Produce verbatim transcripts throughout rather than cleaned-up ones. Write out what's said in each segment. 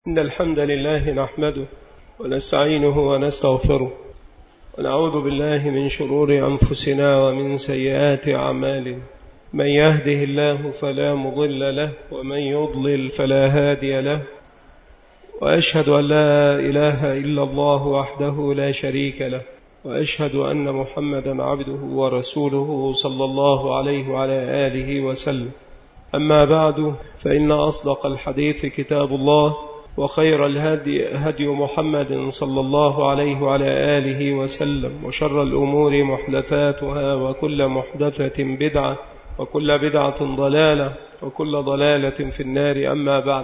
إن الحمد لله نحمده ونستعينه ونستغفره ونعوذ بالله من شرور أنفسنا ومن سيئات أعمالنا. من يهده الله فلا مضل له ومن يضلل فلا هادي له، وأشهد أن لا إله إلا الله وحده لا شريك له، وأشهد أن محمدا عبده ورسوله صلى الله عليه وعلى آله وسلم. أما بعد، فإن أصدق الحديث كتاب الله، وخير الهدي هدي محمد صلى الله عليه وعلى آله وسلم، وشر الأمور محدثاتها، وكل محدثة بدعة، وكل بدعة ضلالة، وكل ضلالة في النار. أما بعد،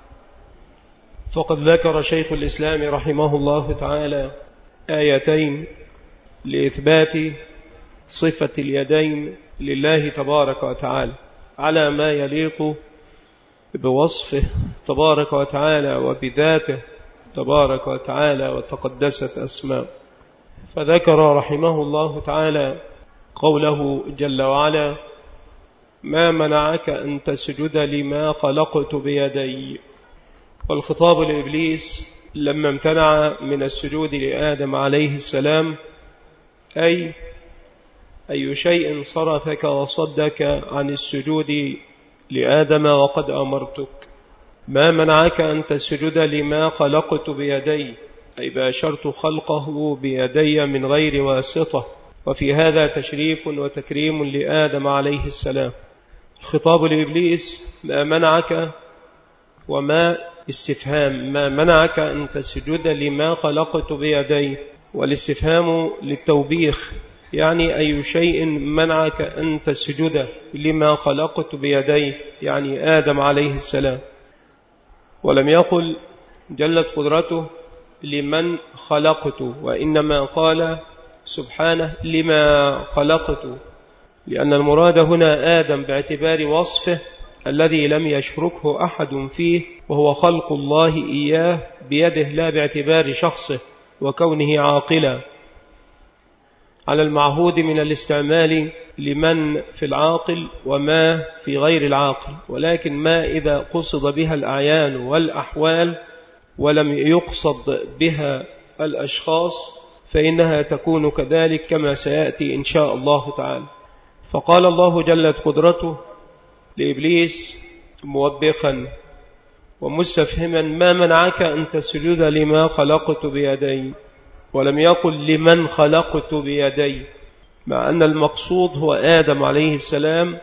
فقد ذكر شيخ الإسلام رحمه الله تعالى آيتين لإثبات صفة اليدين لله تبارك وتعالى على ما يليق بوصفه تبارك وتعالى وبذاته تبارك وتعالى وتقدست أسماء. فذكر رحمه الله تعالى قوله جل وعلا: ما منعك أن تسجد لما خلقت بيدي. والخطاب لإبليس لما امتنع من السجود لآدم عليه السلام، أي أي شيء صرفك وصدك عن السجود لآدم وقد أمرتك. ما منعك أن تسجد لما خلقت بيدي، أي باشرت خلقه بيدي من غير واسطة، وفي هذا تشريف وتكريم لآدم عليه السلام. الخطاب لإبليس: ما منعك، وما استفهام، ما منعك أن تسجد لما خلقت بيدي، والاستفهام للتوبيخ، يعني أي شيء منعك أن تسجد لما خلقت بيدي، يعني آدم عليه السلام. ولم يقل جلت قدرته لمن خلقت، وإنما قال سبحانه لما خلقت، لأن المراد هنا آدم باعتبار وصفه الذي لم يشركه أحد فيه، وهو خلق الله إياه بيده، لا باعتبار شخصه وكونه عاقلا على المعهود من الاستعمال لمن في العاقل وما في غير العاقل. ولكن ما إذا قصد بها الأعيان والأحوال ولم يقصد بها الأشخاص فإنها تكون كذلك كما سيأتي إن شاء الله تعالى. فقال الله جلت قدرته لإبليس موبخا ومستفهما: ما منعك أن تسجد لما خلقت بيدي، ولم يقل لمن خلقت بيدي، مع أن المقصود هو آدم عليه السلام،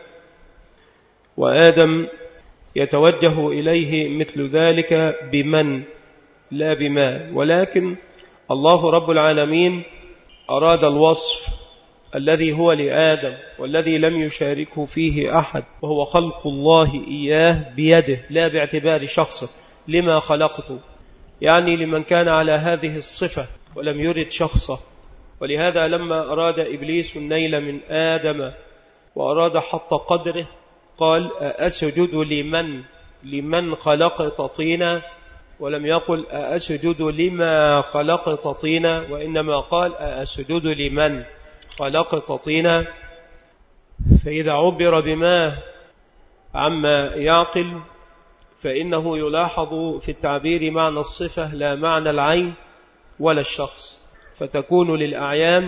وآدم يتوجه إليه مثل ذلك بمن لا بما. ولكن الله رب العالمين أراد الوصف الذي هو لآدم والذي لم يشاركه فيه أحد، وهو خلق الله إياه بيده لا باعتبار شخصه. لما خلقته يعني لمن كان على هذه الصفة ولم يرد شخصه. ولهذا لما أراد إبليس النيل من آدم وأراد حط قدره قال: أسجد لمن لمن خلقت طينا، ولم يقل أسجد لما خلقت طينا، وإنما قال أسجد لمن خلقت طينا. فإذا عبر بما عما يعقل فإنه يلاحظ في التعبير معنى الصفة لا معنى العين ولا الشخص، فتكون للأعيان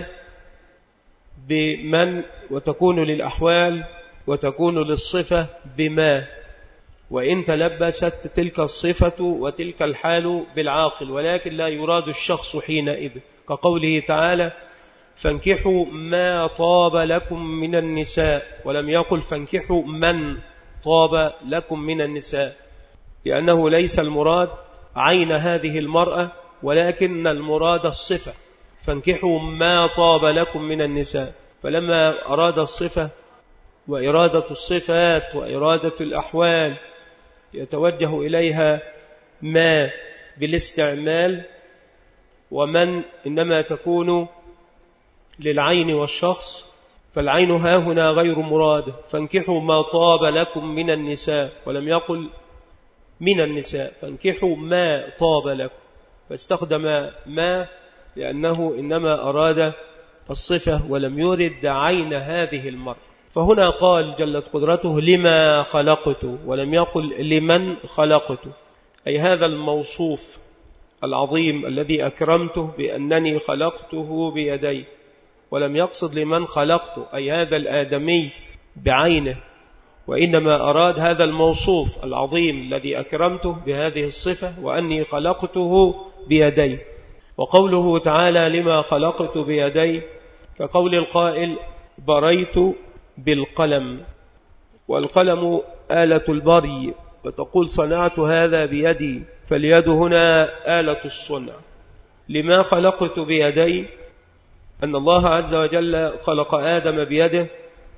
بمن، وتكون للأحوال، وتكون للصفة بما، وإن تلبست تلك الصفة وتلك الحال بالعاقل، ولكن لا يراد الشخص حينئذ، كقوله تعالى: فانكحوا ما طاب لكم من النساء، ولم يقل فانكحوا من طاب لكم من النساء، لأنه ليس المراد عين هذه المرأة، ولكن المراد الصفة: فانكحوا ما طاب لكم من النساء. فلما أراد الصفة وإرادة الصفات وإرادة الأحوال يتوجه إليها ما بالاستعمال، ومن إنما تكون للعين والشخص، فالعين ها هنا غير مراد. فانكحوا ما طاب لكم من النساء، ولم يقل من النساء، فانكحوا ما طاب لكم، فاستخدم ما لأنه إنما أراد الصفة ولم يرد عين هذه المرأة. فهنا قال جلت قدرته: لما خلقت، ولم يقل لمن خلقت، أي هذا الموصوف العظيم الذي أكرمته بأنني خلقته بيدي، ولم يقصد لمن خلقته أي هذا الآدمي بعينه، وإنما أراد هذا الموصوف العظيم الذي أكرمته بهذه الصفة وأني خلقته بيدي. وقوله تعالى لما خلقت بيدي كقول القائل بريت بالقلم، والقلم آلة البري، وتقول صنعت هذا بيدي، فاليد هنا آلة الصنع. لما خلقت بيدي أن الله عز وجل خلق آدم بيده،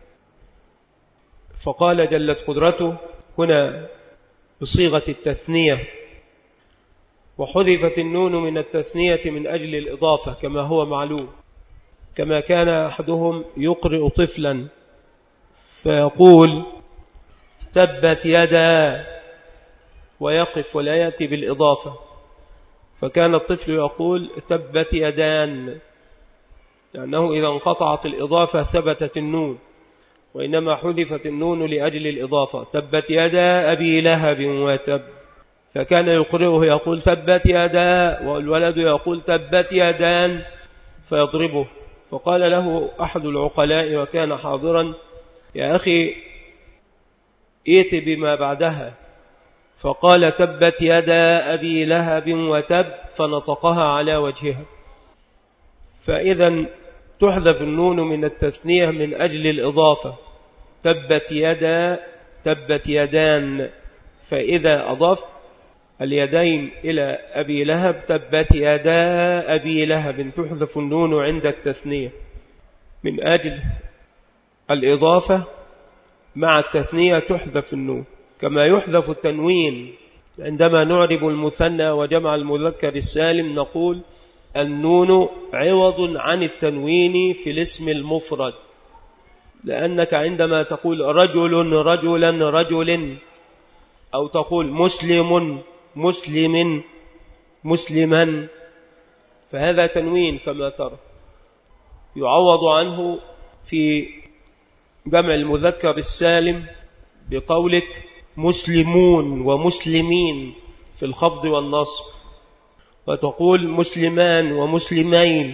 فقال جلت قدرته هنا بصيغة التثنية، وحذفت النون من التثنية من أجل الإضافة كما هو معلوم، كما كان أحدهم يقرئ طفلا فيقول تبت يدا ويقف ولا يأتي بالإضافة، فكان الطفل يقول تبت يدان، لأنه إذا انقطعت الإضافة ثبتت النون، وإنما حذفت النون لأجل الإضافة. تبت يدا أبي لهب وتب، فكان يقرئه يقول تبت يدا، والولد يقول تبت يدان فيضربه. فقال له أحد العقلاء وكان حاضرا يا أخي ائت بما بعدها، فقال تبت يدا أبي لهب وتب، فنطقها على وجهها. فإذا تحذف النون من التثنية من أجل الإضافة، تبت يدا تبت يدان، فإذا أضفت اليدين إلى أبي لهب تبت يدا أبي لهب، تحذف النون عند التثنية من أجل الإضافة، مع التثنية تحذف النون، كما يحذف التنوين عندما نعرب المثنى وجمع المذكر السالم، نقول النون عوض عن التنوين في الاسم المفرد، لأنك عندما تقول رجل رجلا رجل، أو تقول مسلم مسلم مسلما، فهذا تنوين كما ترى، يعوض عنه في جمع المذكر السالم بقولك مسلمون ومسلمين في الخفض والنصب، وتقول مسلمان ومسلمين،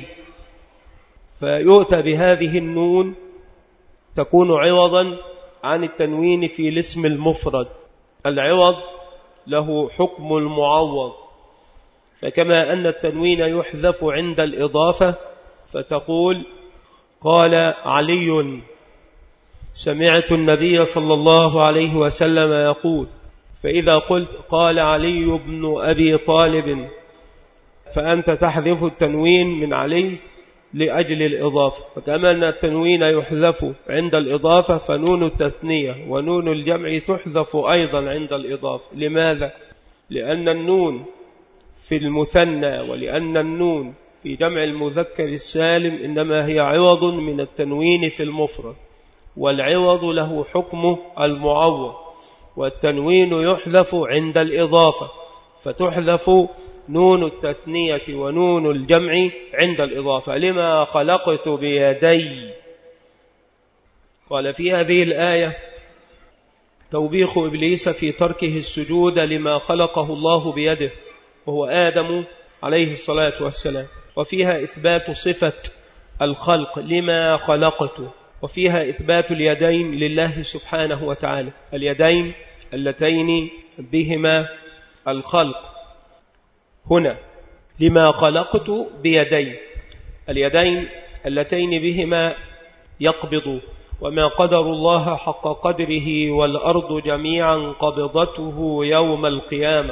فيؤتى بهذه النون تكون عوضا عن التنوين في الاسم المفرد. العوض له حكم المعوض، فكما أن التنوين يحذف عند الإضافة، فتقول قال علي سمعت النبي صلى الله عليه وسلم يقول، فإذا قلت قال علي بن أبي طالب فأنت تحذف التنوين من علي لأجل الإضافة. فكما أن التنوين يحذف عند الإضافة، فنون التثنية ونون الجمع تحذف أيضا عند الإضافة. لماذا؟ لأن النون في المثنى ولأن النون في جمع المذكر السالم إنما هي عوض من التنوين في المفرد، والعوض له حكم المعوض، والتنوين يحذف عند الإضافة، فتحذف نون التثنية ونون الجمع عند الإضافة. لما خلقت بيدي. قال في هذه الآية توبيخ إبليس في تركه السجود لما خلقه الله بيده، وهو آدم عليه الصلاة والسلام، وفيها إثبات صفة الخلق لما خلقته، وفيها إثبات اليدين لله سبحانه وتعالى، اليدين اللتين بهما الخلق. هنا لما خلقت بيدي، اليدين اللتين بهما يقبض، وما قدر الله حق قدره والأرض جميعا قبضته يوم القيامة،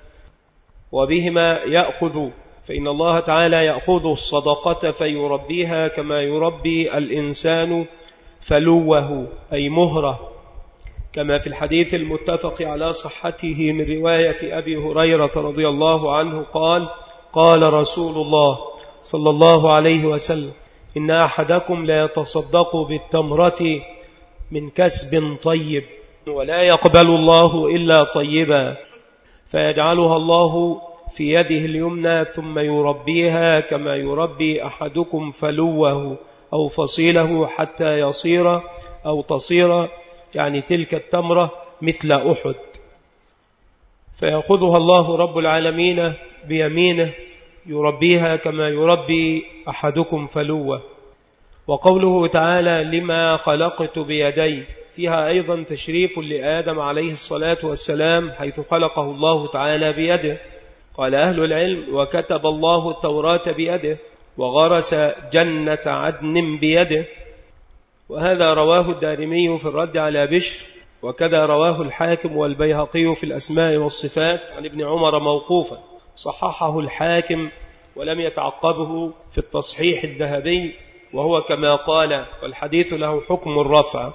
وبهما يأخذ، فإن الله تعالى يأخذ الصدقة فيربيها كما يربي الإنسان فلوه أي مهره، كما في الحديث المتفق على صحته من رواية أبي هريرة رضي الله عنه قال قال رسول الله صلى الله عليه وسلم إن أحدكم لا يتصدق بالتمرة من كسب طيب ولا يقبل الله إلا طيبا، فيجعلها الله في يده اليمنى ثم يربيها كما يربي أحدكم فلوه أو فصيله حتى يصير أو تصير، يعني تلك التمرة مثل أحد. فيأخذها الله رب العالمين بيمينه يربيها كما يربي أحدكم فلوة. وقوله تعالى لما خلقت بيدي فيها أيضا تشريف لآدم عليه الصلاة والسلام، حيث خلقه الله تعالى بيده. قال أهل العلم وكتب الله التوراة بيده وغرس جنة عدن بيده. وهذا رواه الدارمي في الرد على بشر، وكذا رواه الحاكم والبيهقي في الأسماء والصفات عن ابن عمر موقوفا، صححه الحاكم ولم يتعقبه في التصحيح الذهبي، وهو كما قال، والحديث له حكم الرفع.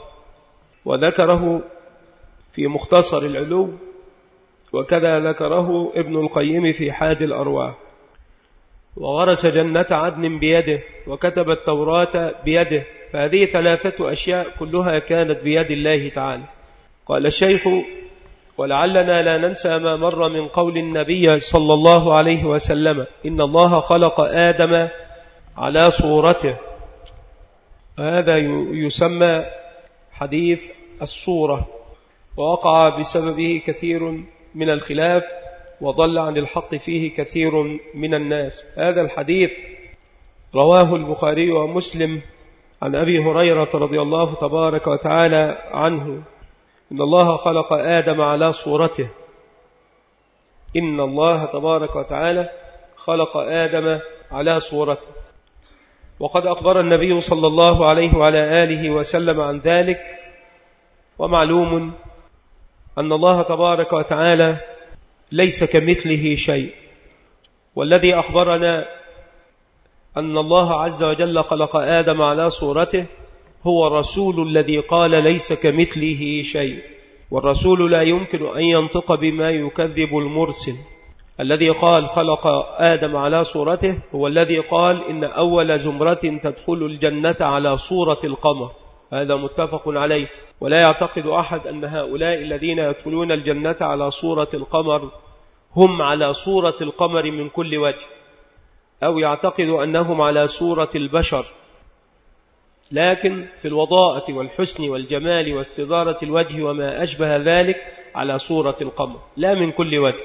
وذكره في مختصر العلو، وكذا ذكره ابن القيم في حاد الأرواح. وغرس جنة عدن بيده وكتب التوراة بيده، فهذه ثلاثة أشياء كلها كانت بيد الله تعالى. قال الشيخ ولعلنا لا ننسى ما مر من قول النبي صلى الله عليه وسلم إن الله خلق آدم على صورته. هذا يسمى حديث الصورة، ووقع بسببه كثير من الخلاف وضل عن الحق فيه كثير من الناس. هذا الحديث رواه البخاري ومسلم عن أبي هريرة رضي الله تبارك وتعالى عنه إن الله خلق آدم على صورته. إن الله تبارك وتعالى خلق آدم على صورته. وقد أخبر النبي صلى الله عليه وعلى آله وسلم عن ذلك. ومعلوم أن الله تبارك وتعالى ليس كمثله شيء، والذي أخبرنا أن الله عز وجل خلق آدم على صورته هو الرسول الذي قال ليس كمثله شيء. والرسول لا يمكن أن ينطق بما يكذب المرسل. الذي قال خلق آدم على صورته هو الذي قال إن أول زمرة تدخل الجنة على صورة القمر. هذا متفق عليه. ولا يعتقد أحد أن هؤلاء الذين يدخلون الجنة على صورة القمر هم على صورة القمر من كل وجه، أو يعتقد أنهم على صورة البشر، لكن في الوضاءة والحسن والجمال واستدارة الوجه وما أشبه ذلك على صورة القمر، لا من كل وجه.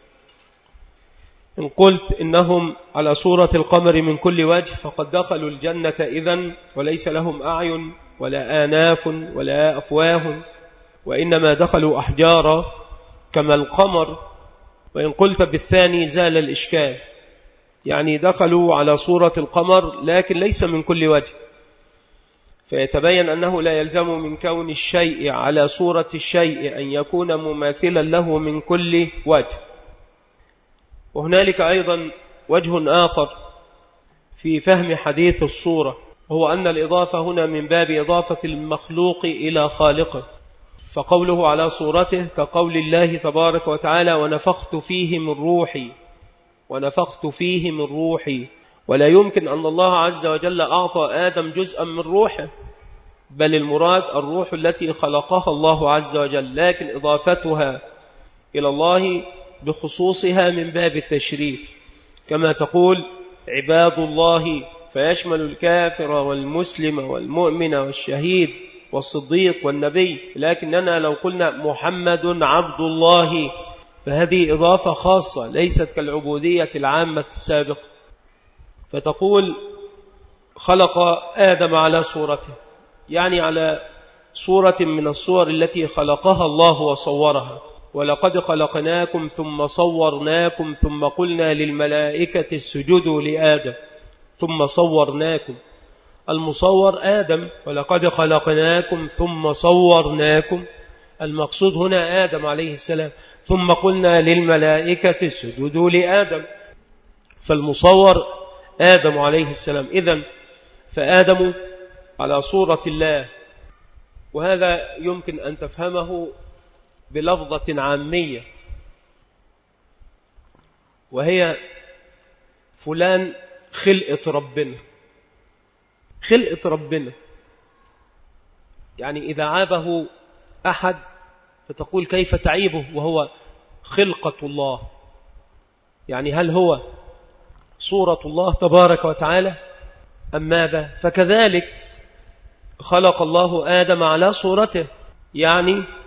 إن قلت إنهم على صورة القمر من كل وجه فقد دخلوا الجنة إذن، وليس لهم أعين ولا آناف ولا أفواه، وإنما دخلوا أحجارا كما القمر. وإن قلت بالثاني زال الإشكال، يعني دخلوا على صورة القمر لكن ليس من كل وجه، فيتبين أنه لا يلزم من كون الشيء على صورة الشيء أن يكون مماثلا له من كل وجه. وهنالك أيضا وجه آخر في فهم حديث الصورة، هو أن الإضافة هنا من باب إضافة المخلوق إلى خالقه. فقوله على صورته كقول الله تبارك وتعالى ونفخت فيه من روحي، ونفخت فيه من روحي. ولا يمكن أن الله عز وجل أعطى آدم جزءا من روحه، بل المراد الروح التي خلقها الله عز وجل، لكن إضافتها إلى الله بخصوصها من باب التشريف، كما تقول عباد الله، فيشمل الكافر والمسلم والمؤمن والشهيد والصديق والنبي. لكننا لو قلنا محمد عبد الله فهذه إضافة خاصة ليست كالعبودية العامة السابقة. فتقول خلق آدم على صورته، يعني على صورة من الصور التي خلقها الله وصورها. ولقد خلقناكم ثم صورناكم ثم قلنا للملائكة اسجدوا لآدم ثم صورناكم. المصور آدم، ولقد خلقناكم ثم صورناكم، المقصود هنا آدم عليه السلام. ثم قلنا للملائكة اسجدوا لآدم، فالمصور آدم عليه السلام. إذن فآدم على صورة الله. وهذا يمكن أن تفهمه بلفظة عامية، وهي فلان خلقة ربنا. خلقة ربنا يعني إذا عابه أحد فتقول كيف تعيبه وهو خلقة الله، يعني هل هو صورة الله تبارك وتعالى أم ماذا؟ فكذلك خلق الله آدم على صورته، يعني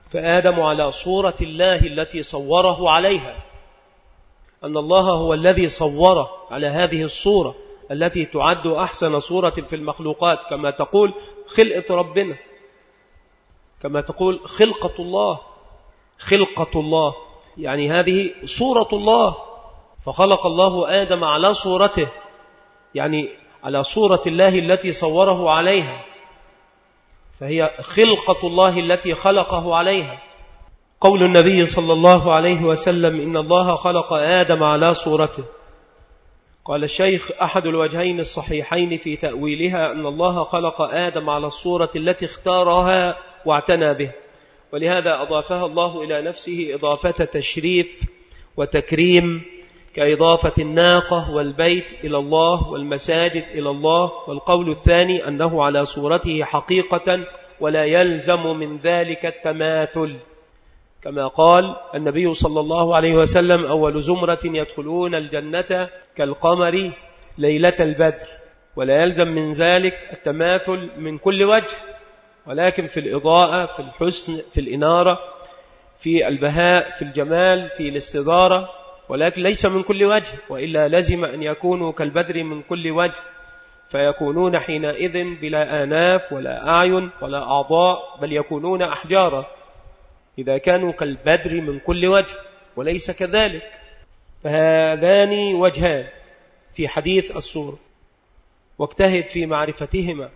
فآدم على صورة الله التي صوره عليها، أن الله هو الذي صوره على هذه الصورة التي تعد أحسن صورة في المخلوقات، كما تقول خلقة ربنا، كما تقول خلقة الله، خلقة الله يعني هذه صورة الله. فخلق الله آدم على صورته، يعني على صورة الله التي صوره عليها، فهي خلقة الله التي خلقه عليها. قول النبي صلى الله عليه وسلم إن الله خلق آدم على صورته، قال الشيخ أحد الوجهين الصحيحين في تأويلها أن الله خلق آدم على الصورة التي اختارها واعتنى به، ولهذا أضافها الله إلى نفسه إضافة تشريف وتكريم، كإضافة الناقة والبيت إلى الله والمساجد إلى الله. والقول الثاني أنه على صورته حقيقة ولا يلزم من ذلك التماثل، كما قال النبي صلى الله عليه وسلم أول زمرة يدخلون الجنة كالقمر ليلة البدر، ولا يلزم من ذلك التماثل من كل وجه، ولكن في الإضاءة، في الحسن، في الإنارة، في البهاء، في الجمال، في الاستدارة، ولكن ليس من كل وجه، وإلا لزم أن يكونوا كالبدر من كل وجه، فيكونون حينئذ بلا آناف ولا أعين ولا أعضاء، بل يكونون أحجارا إذا كانوا كالبدر من كل وجه، وليس كذلك. فهذان وجهان في حديث الصورة، واجتهد في معرفتهما،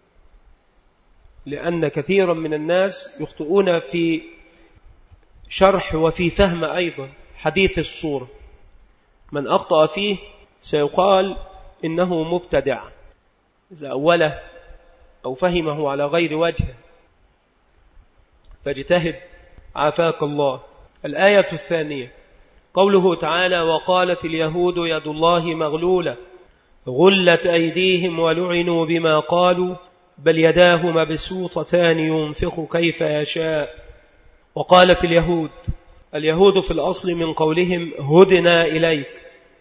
لأن كثيرا من الناس يخطئون في شرح وفي فهم أيضا حديث الصورة. من أخطأ فيه سيقال إنه مبتدع إذا أوله أو فهمه على غير وجه، فاجتهد عافاك الله. الآية الثانية قوله تعالى وقالت اليهود يد الله مغلولة غلت أيديهم ولعنوا بما قالوا بل يداه مبسوطتان ينفق كيف يشاء. وقالت اليهود، اليهود في الأصل من قولهم هدنا إليك،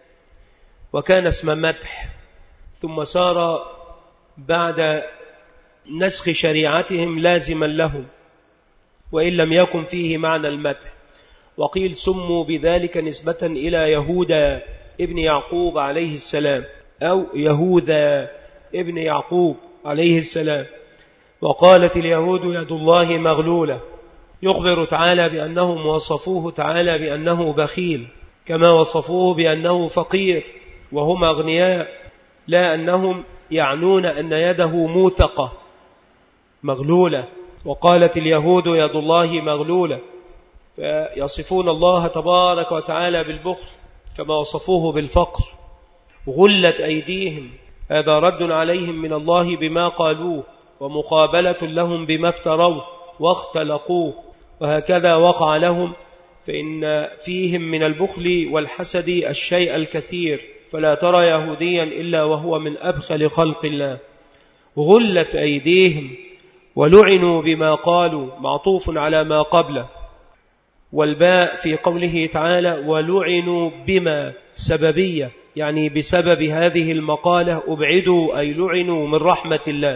وكان اسم مدح، ثم صار بعد نسخ شريعتهم لازما لهم، وإن لم يكن فيه معنى المدح. وقيل سموا بذلك نسبة إلى يهوذا ابن يعقوب عليه السلام، أو يهوذا ابن يعقوب عليه السلام. وقالت اليهود يد الله مغلولة، يخبر تعالى بأنهم وصفوه تعالى بأنه بخيل، كما وصفوه بأنه فقير وهم أغنياء، لا أنهم يعنون أن يده موثقة مغلولة. وقالت اليهود يد الله مغلولة، فيصفون الله تبارك وتعالى بالبخل كما وصفوه بالفقر. غلت أيديهم، هذا رد عليهم من الله بما قالوه، ومقابلة لهم بما افتروه واختلقوه، وهكذا وقع لهم، فإن فيهم من البخل والحسد الشيء الكثير، فلا ترى يهوديا إلا وهو من أبخل خلق الله. غلت أيديهم ولعنوا بما قالوا، معطوف على ما قبله، والباء في قوله تعالى ولعنوا بما سببية، يعني بسبب هذه المقالة أبعدوا أي لعنوا من رحمة الله.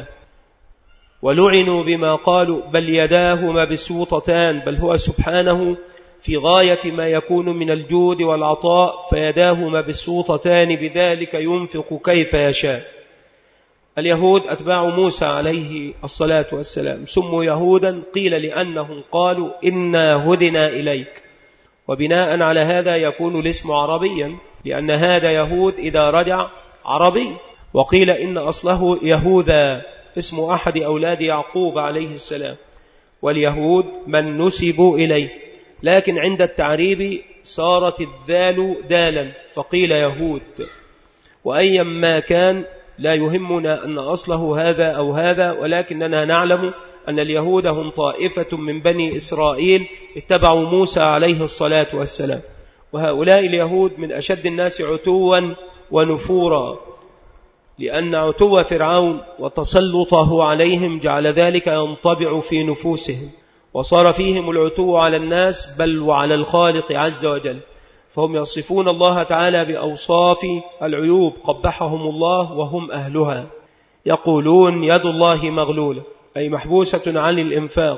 ولعنوا بما قالوا بل يداه مبسوطتان، بل هو سبحانه في غاية ما يكون من الجود والعطاء، فيداه مبسوطتان بذلك ينفق كيف يشاء. اليهود أتباع موسى عليه الصلاة والسلام سموا يهودا، قيل لأنهم قالوا إنا هدنا إليك، وبناء على هذا يكون الاسم عربيا، لأن هذا يهود إذا رجع عربي. وقيل إن أصله يهوذا اسم أحد أولاد يعقوب عليه السلام، واليهود من نسبوا إليه، لكن عند التعريب صارت الذال دالا فقيل يهود. وأيا ما كان لا يهمنا أن أصله هذا أو هذا، ولكننا نعلم أن اليهود هم طائفة من بني إسرائيل اتبعوا موسى عليه الصلاة والسلام، وهؤلاء اليهود من أشد الناس عتوا ونفورا، لأن عتو فرعون وتسلطه عليهم جعل ذلك ينطبع في نفوسهم، وصار فيهم العتو على الناس بل وعلى الخالق عز وجل. فهم يصفون الله تعالى بأوصاف العيوب قبحهم الله وهم أهلها. يقولون يد الله مغلولة، أي محبوسة عن الإنفاق،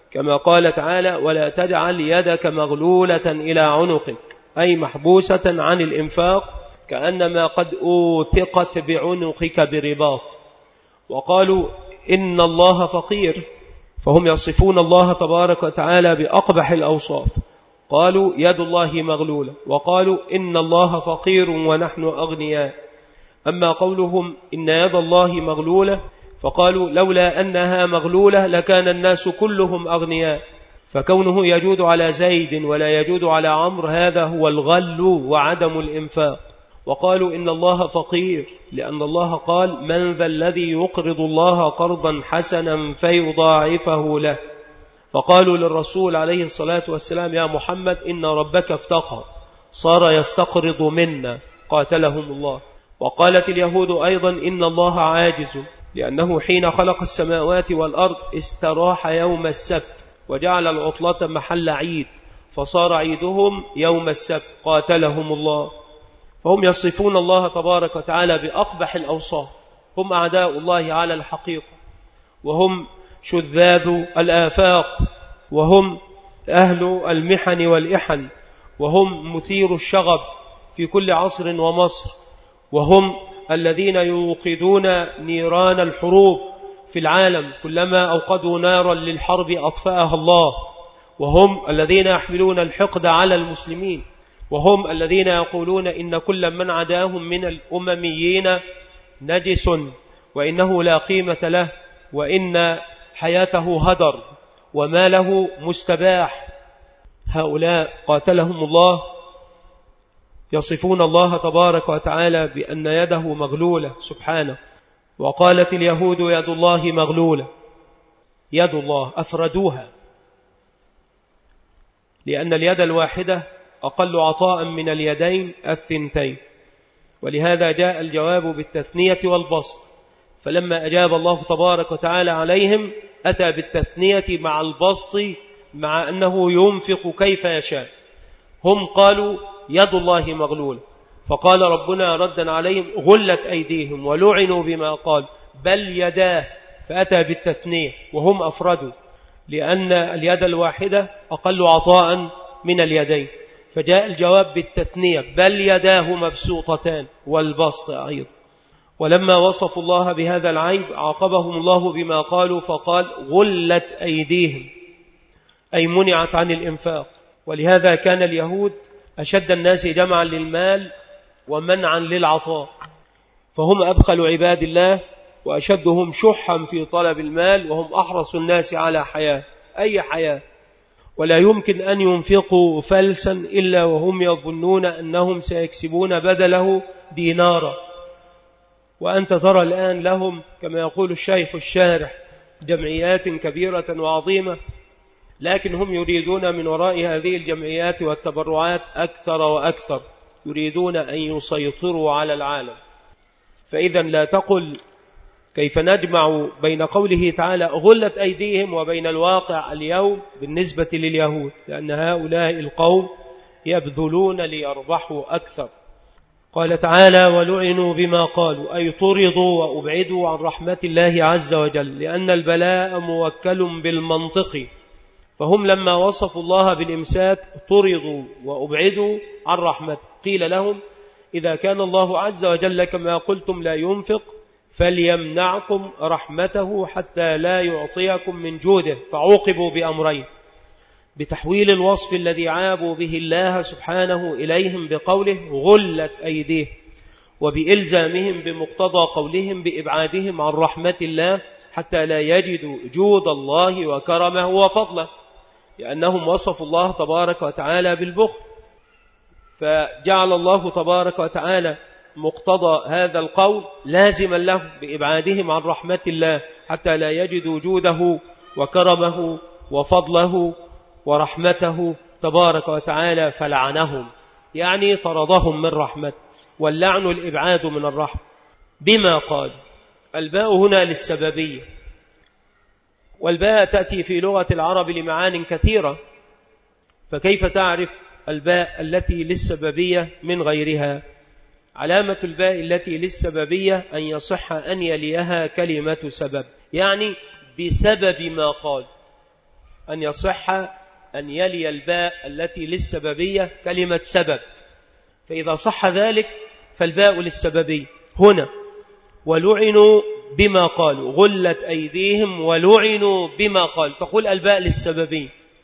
كما قال تعالى: ولا تجعل يدك مغلولة إلى عنقك، أي محبوسة عن الإنفاق، كأنما قد أوثقت بعنقك برباط. وقالوا إن الله فقير، فهم يصفون الله تبارك وتعالى بأقبح الأوصاف. قالوا يد الله مغلولة، وقالوا إن الله فقير ونحن أغنياء. أما قولهم إن يد الله مغلولة، فقالوا لولا أنها مغلولة لكان الناس كلهم أغنياء، فكونه يجود على زيد ولا يجود على عمرو هذا هو الغل وعدم الإنفاق. وقالوا إن الله فقير لأن الله قال: من ذا الذي يقرض الله قرضا حسنا فيضاعفه له. فقالوا للرسول عليه الصلاة والسلام: يا محمد إن ربك افتقر صار يستقرض منا، قاتلهم الله. وقالت اليهود أيضا: إن الله عاجز، لأنه حين خلق السماوات والأرض استراح يوم السبت وجعل العطلة محل عيد، فصار عيدهم يوم السبت، قاتلهم الله. فهم يصفون الله تبارك وتعالى بأقبح الأوصاف. هم أعداء الله على الحقيقة، وهم شذاذ الآفاق، وهم أهل المحن والإحن، وهم مثير الشغب في كل عصر ومصر، وهم الذين يوقدون نيران الحروب في العالم، كلما أوقدوا نارا للحرب أطفأها الله، وهم الذين يحملون الحقد على المسلمين، وهم الذين يقولون إن كل من عداهم من الأمميين نجس، وإنه لا قيمة له، وإن حياته هدر وماله مستباح. هؤلاء قاتلهم الله يصفون الله تبارك وتعالى بأن يده مغلولة سبحانه. وقالت اليهود يد الله مغلولة، يد الله أفردوها، لأن اليد الواحدة أقل عطاء من اليدين الثنتين، ولهذا جاء الجواب بالتثنية والبسط. فلما أجاب الله تبارك وتعالى عليهم أتى بالتثنية مع البسط، مع أنه ينفق كيف يشاء. هم قالوا يد الله مغلولة، فقال ربنا ردا عليهم: غلت أيديهم ولعنوا بما قال بل يداه، فأتى بالتثنية وهم أفردوا، لأن اليد الواحدة أقل عطاء من اليدين، فجاء الجواب بالتثنية بل يداه مبسوطتان، والبسط أيضا. ولما وصفوا الله بهذا العيب عاقبهم الله بما قالوا، فقال: غلت أيديهم، أي منعت عن الإنفاق. ولهذا كان اليهود أشد الناس جمعا للمال ومنعا للعطاء، فهم أبخل عباد الله وأشدهم شحا في طلب المال، وهم أحرص الناس على حياة، أي حياة، ولا يمكن أن ينفقوا فلسا إلا وهم يظنون أنهم سيكسبون بدله دينارا. وأنت ترى الآن لهم كما يقول الشيخ الشارح جمعيات كبيرة وعظيمة، لكن هم يريدون من وراء هذه الجمعيات والتبرعات أكثر وأكثر، يريدون أن يسيطروا على العالم. فإذا لا تقل كيف نجمع بين قوله تعالى غلت أيديهم وبين الواقع اليوم بالنسبة لليهود، لأن هؤلاء القوم يبذلون ليربحوا أكثر. قال تعالى: ولعنوا بما قالوا، أي طردوا وأبعدوا عن رحمة الله عز وجل، لأن البلاء موكل بالمنطق. فهم لما وصفوا الله بالإمساك طردوا وأبعدوا عن رحمته. قيل لهم: إذا كان الله عز وجل كما قلتم لا ينفق، فليمنعكم رحمته حتى لا يعطيكم من جوده. فعوقبوا بأمرين: بتحويل الوصف الذي عابوا به الله سبحانه إليهم بقوله غلت أيديه، وبإلزامهم بمقتضى قولهم بإبعادهم عن رحمة الله حتى لا يجدوا جود الله وكرمه وفضله، لأنهم وصفوا الله تبارك وتعالى بالبخل. فجعل الله تبارك وتعالى مقتضى هذا القول لازما له بإبعادهم عن رحمة الله حتى لا يجدوا جوده وكرمه وفضله ورحمته تبارك وتعالى، فلعنهم، يعني طردهم من رحمته. واللعن الإبعاد من الرحمة. بما قال، الباء هنا للسببية، والباء تأتي في لغة العرب لمعان كثيرة، فكيف تعرف الباء التي للسببية من غيرها؟ علامة الباء التي للسببية أن يصح أن يليها كلمة سبب، يعني بسبب ما قال. أن يصح أن يلي الباء التي للسببية كلمة سبب، فإذا صح ذلك فالباء للسببية هنا. ولعنوا بما قالوا، غلت أيديهم ولعنوا بما قالوا، تقول الباء للسببية.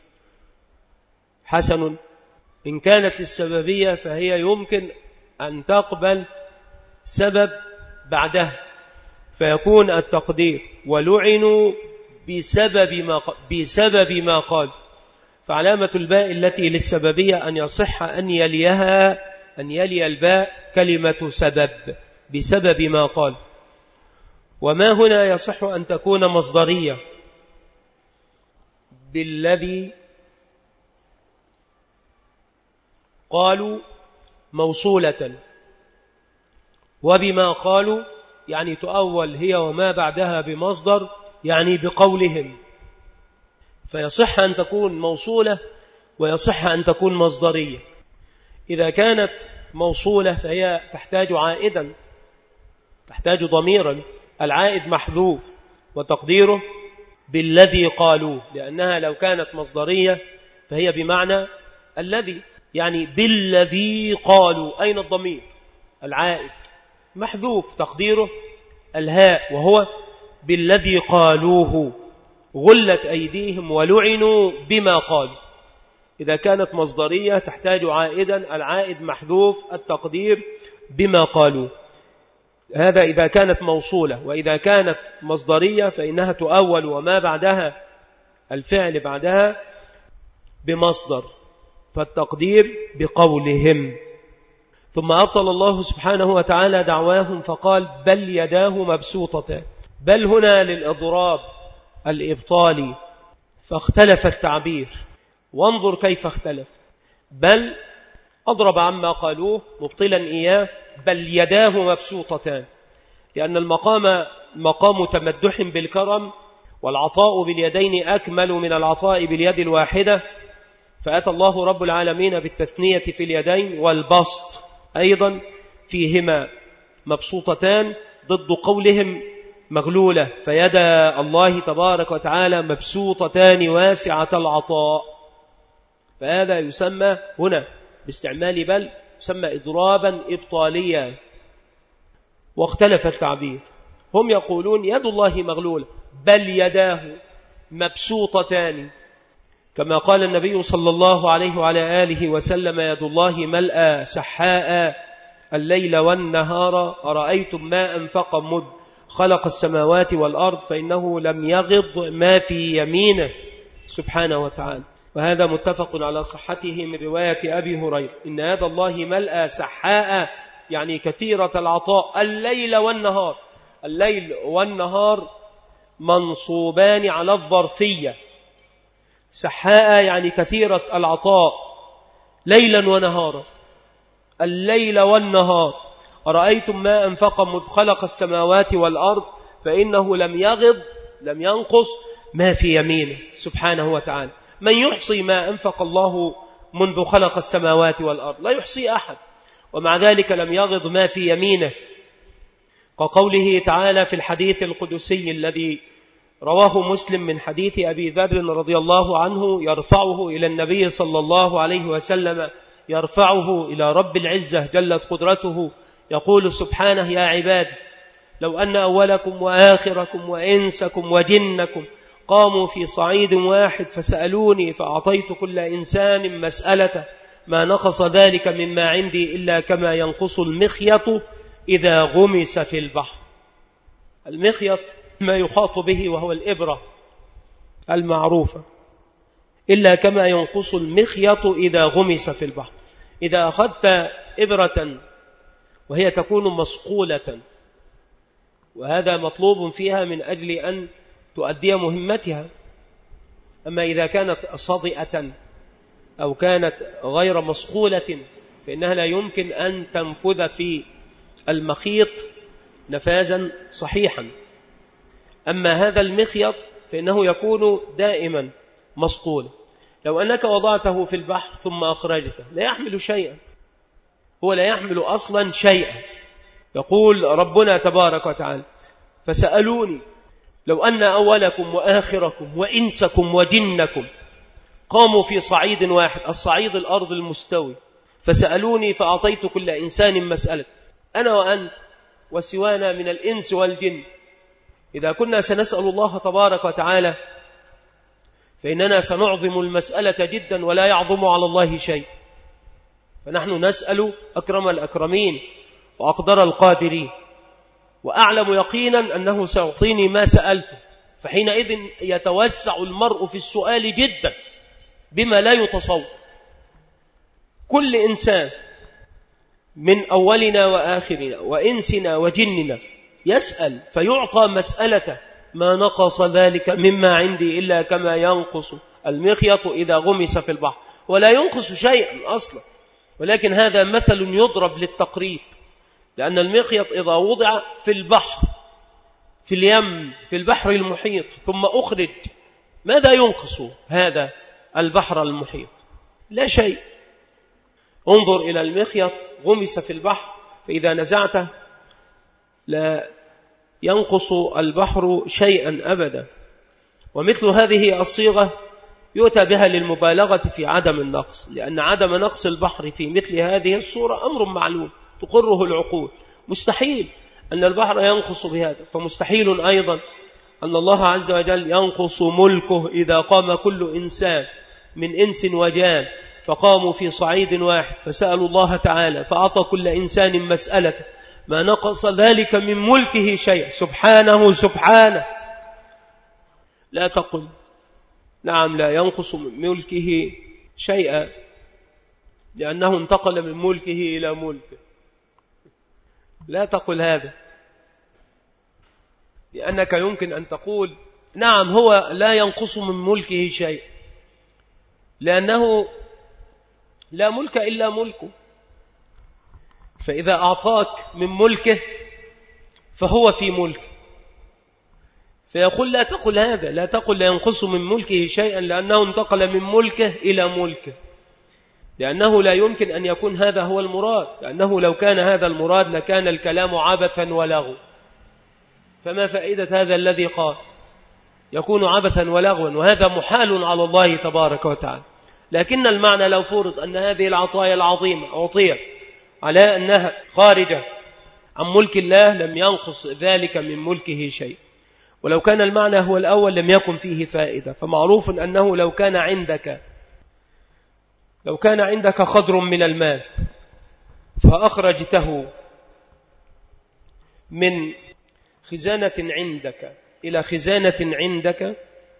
حسن، إن كانت للسببية فهي يمكن أن تقبل سبب بعدها، فيكون التقدير ولعنوا بسبب ما بسبب ما قال. فعلامة الباء التي للسببية أن يصح أن يليها أن يلي الباء كلمة سبب بسبب ما قال. وما هنا يصح أن تكون مصدرية بالذي قالوا موصولة، وبما قالوا يعني تؤول هي وما بعدها بمصدر يعني بقولهم، فيصح أن تكون موصولة ويصح أن تكون مصدرية. إذا كانت موصولة فهي تحتاج عائدا، تحتاج ضميرا، العائد محذوف وتقديره بالذي قالوا، لأنها لو كانت مصدرية فهي بمعنى الذي، يعني بالذي قالوا. أين الضمير؟ العائد محذوف تقديره الهاء، وهو بالذي قالوه، غلت أيديهم ولعنوا بما قالوا. إذا كانت مصدرية تحتاج عائدا، العائد محذوف التقدير بما قالوا. هذا إذا كانت موصولة. وإذا كانت مصدرية فإنها تؤول وما بعدها الفعل بعدها بمصدر، فالتقدير بقولهم. ثم أبطل الله سبحانه وتعالى دعواهم فقال بل يداه مبسوطتان. بل هنا للإضراب الإبطالي، فاختلف التعبير، وانظر كيف اختلف. بل أضرب عما قالوه مبطلا إياه، بل يداه مبسوطتان، لأن المقام مقام تمدح بالكرم، والعطاء باليدين أكمل من العطاء باليد الواحدة، فأتى الله رب العالمين بالتثنية في اليدين، والبسط أيضا فيهما مبسوطتان ضد قولهم مغلولة، فيدا الله تبارك وتعالى مبسوطتان واسعة العطاء. فهذا يسمى هنا باستعمال بل يسمى إضرابا إبطاليا. واختلف التعبير، هم يقولون يد الله مغلولة، بل يداه مبسوطتان، كما قال النبي صلى الله عليه وعلى آله وسلم يد الله ملأى سحاء الليل والنهار أرأيتم ما أنفق مذ خلق السماوات والأرض فإنه لم يغض ما في يمينه سبحانه وتعالى. وهذا متفق على صحته من رواية أبي هريرة، إن يد الله ملأى سحاء يعني كثيرة العطاء الليل والنهار. الليل والنهار منصوبان على الظرفية، سحاء يعني كثيرة العطاء ليلا ونهارا، الليل والنهار. أرأيتم ما أنفق مذ خلق السماوات والأرض فإنه لم يغض لم ينقص ما في يمينه سبحانه وتعالى. من يحصي ما أنفق الله منذ خلق السماوات والأرض؟ لا يحصي أحد، ومع ذلك لم يغض ما في يمينه، كقوله تعالى في الحديث القدسي الذي رواه مسلم من حديث أبي ذر رضي الله عنه، يرفعه إلى النبي صلى الله عليه وسلم، يرفعه إلى رب العزة جلت قدرته، يقول سبحانه يا عباد لو أن أولكم وآخركم وإنسكم وجنكم قاموا في صعيد واحد فسألوني فأعطيت كل إنسان مسألته ما نقص ذلك مما عندي إلا كما ينقص المخيط إذا غمس في البحر. المخيط ما يخاط به وهو الإبرة المعروفة، إلا كما ينقص المخيط إذا غمس في البحر. إذا أخذت إبرة وهي تكون مصقولة، وهذا مطلوب فيها من أجل أن تؤدي مهمتها، أما إذا كانت صادئة أو كانت غير مصقولة فإنها لا يمكن أن تنفذ في المخيط نفاذا صحيحا. أما هذا المخيط فإنه يكون دائما مصقولا. لو أنك وضعته في البحر ثم أخرجته لا يحمل شيئا، هو لا يحمل أصلا شيئا. يقول ربنا تبارك وتعالى فسألوني، لو أن أولكم وآخركم وإنسكم وجنكم قاموا في صعيد واحد، الصعيد الأرض المستوي، فسألوني فأعطيت كل إنسان مسألة، أنا وأنت وسوانا من الإنس والجن، إذا كنا سنسأل الله تبارك وتعالى فإننا سنعظم المسألة جدا ولا يعظم على الله شيء، فنحن نسأل أكرم الأكرمين وأقدر القادرين، وأعلم يقينا أنه سيعطيني ما سألته، فحينئذ يتوسع المرء في السؤال جدا بما لا يتصور. كل إنسان من أولنا وآخرنا وإنسنا وجننا يسأل فيعطى مسألة ما نقص ذلك مما عندي إلا كما ينقص المخيط إذا غمس في البحر، ولا ينقص شيئا أصلا، ولكن هذا مثل يضرب للتقريب، لأن المخيط إذا وضع في البحر في اليم في البحر المحيط ثم أخرج، ماذا ينقص هذا البحر المحيط؟ لا شيء. انظر إلى المخيط غمس في البحر، فإذا نزعته لا ينقص البحر شيئا أبدا. ومثل هذه الصيغة يؤتى بها للمبالغة في عدم النقص، لأن عدم نقص البحر في مثل هذه الصورة أمر معلوم تقره العقول، مستحيل أن البحر ينقص بهذا، فمستحيل أيضا أن الله عز وجل ينقص ملكه إذا قام كل إنسان من إنس وجان فقاموا في صعيد واحد فسألوا الله تعالى فأعطى كل إنسان مسألة ما نقص ذلك من ملكه شيء، سبحانه سبحانه. لا تقل نعم لا ينقص من ملكه شيئا لأنه انتقل من ملكه إلى ملكه، لا تقل هذا، لأنك يمكن أن تقول نعم هو لا ينقص من ملكه شيء لأنه لا ملك إلا ملكه، فإذا أعطاك من ملكه فهو في ملكه، فيقول لا تقل هذا، لا تقل لا ينقص من ملكه شيئا لأنه انتقل من ملكه إلى ملكه، لأنه لا يمكن أن يكون هذا هو المراد، لأنه لو كان هذا المراد لكان الكلام عبثا ولغوا، فما فائدة هذا الذي قال؟ يكون عبثا ولغوا، وهذا محال على الله تبارك وتعالى. لكن المعنى لو فرض أن هذه العطايا العظيمة أعطيت على أنها خارجة عن ملك الله لم ينقص ذلك من ملكه شيء، ولو كان المعنى هو الأول لم يكن فيه فائدة. فمعروف أنه لو كان عندك لو كان عندك خضر من المال فأخرجته من خزانة عندك إلى خزانة عندك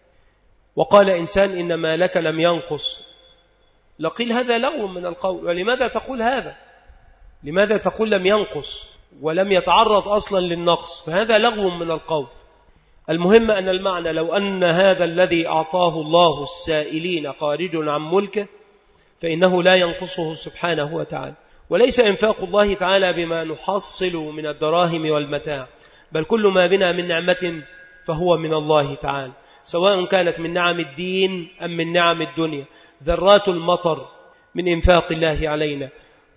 وقال إنسان إن مالك لم ينقص، لقيل هذا لغو من القول. ولماذا تقول هذا؟ لماذا تقول لم ينقص ولم يتعرض أصلا للنقص؟ فهذا لغو من القول. المهم أن المعنى لو أن هذا الذي أعطاه الله السائلين خارج عن ملكه فإنه لا ينقصه سبحانه وتعالى، وليس إنفاق الله تعالى بما نحصل من الدراهم والمتاع، بل كل ما بنا من نعمة فهو من الله تعالى، سواء كانت من نعم الدين أم من نعم الدنيا. ذرات المطر من إنفاق الله علينا،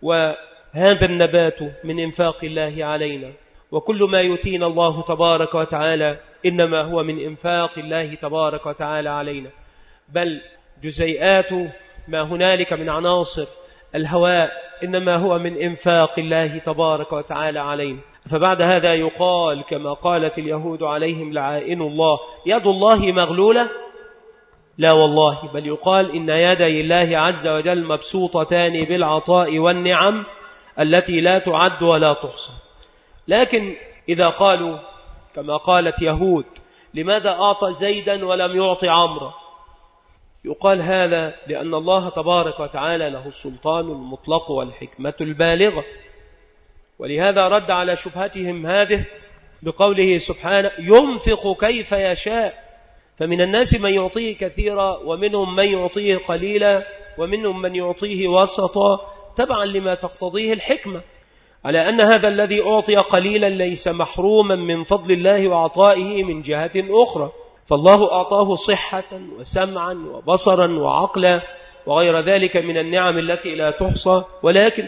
وهذا النبات من إنفاق الله علينا، وكل ما يؤتينا الله تبارك وتعالى إنما هو من إنفاق الله تبارك وتعالى علينا، بل جزيئات ما هنالك من عناصر الهواء إنما هو من إنفاق الله تبارك وتعالى علينا. فبعد هذا يقال كما قالت اليهود عليهم لعائن الله يد الله مغلولة؟ لا والله، بل يقال إن يدي الله عز وجل مبسوطتان بالعطاء والنعم التي لا تعد ولا تحصى. لكن إذا قالوا كما قالت يهود لماذا أعطى زيدا ولم يعطي عمرا؟ يقال هذا لأن الله تبارك وتعالى له السلطان المطلق والحكمة البالغة، ولهذا رد على شبهتهم هذه بقوله سبحانه ينفق كيف يشاء، فمن الناس من يعطيه كثيرا ومنهم من يعطيه قليلا ومنهم من يعطيه وسطا تبعا لما تقتضيه الحكمة، على أن هذا الذي أعطي قليلا ليس محروما من فضل الله وعطائه من جهة أخرى، فالله أعطاه صحة وسمعا وبصرا وعقلا وغير ذلك من النعم التي لا تحصى، ولكن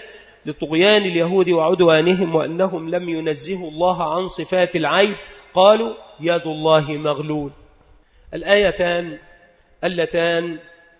لطغيان اليهود وعدوانهم وأنهم لم ينزهوا الله عن صفات العيب قالوا يد الله مغلول. الآيتان اللتان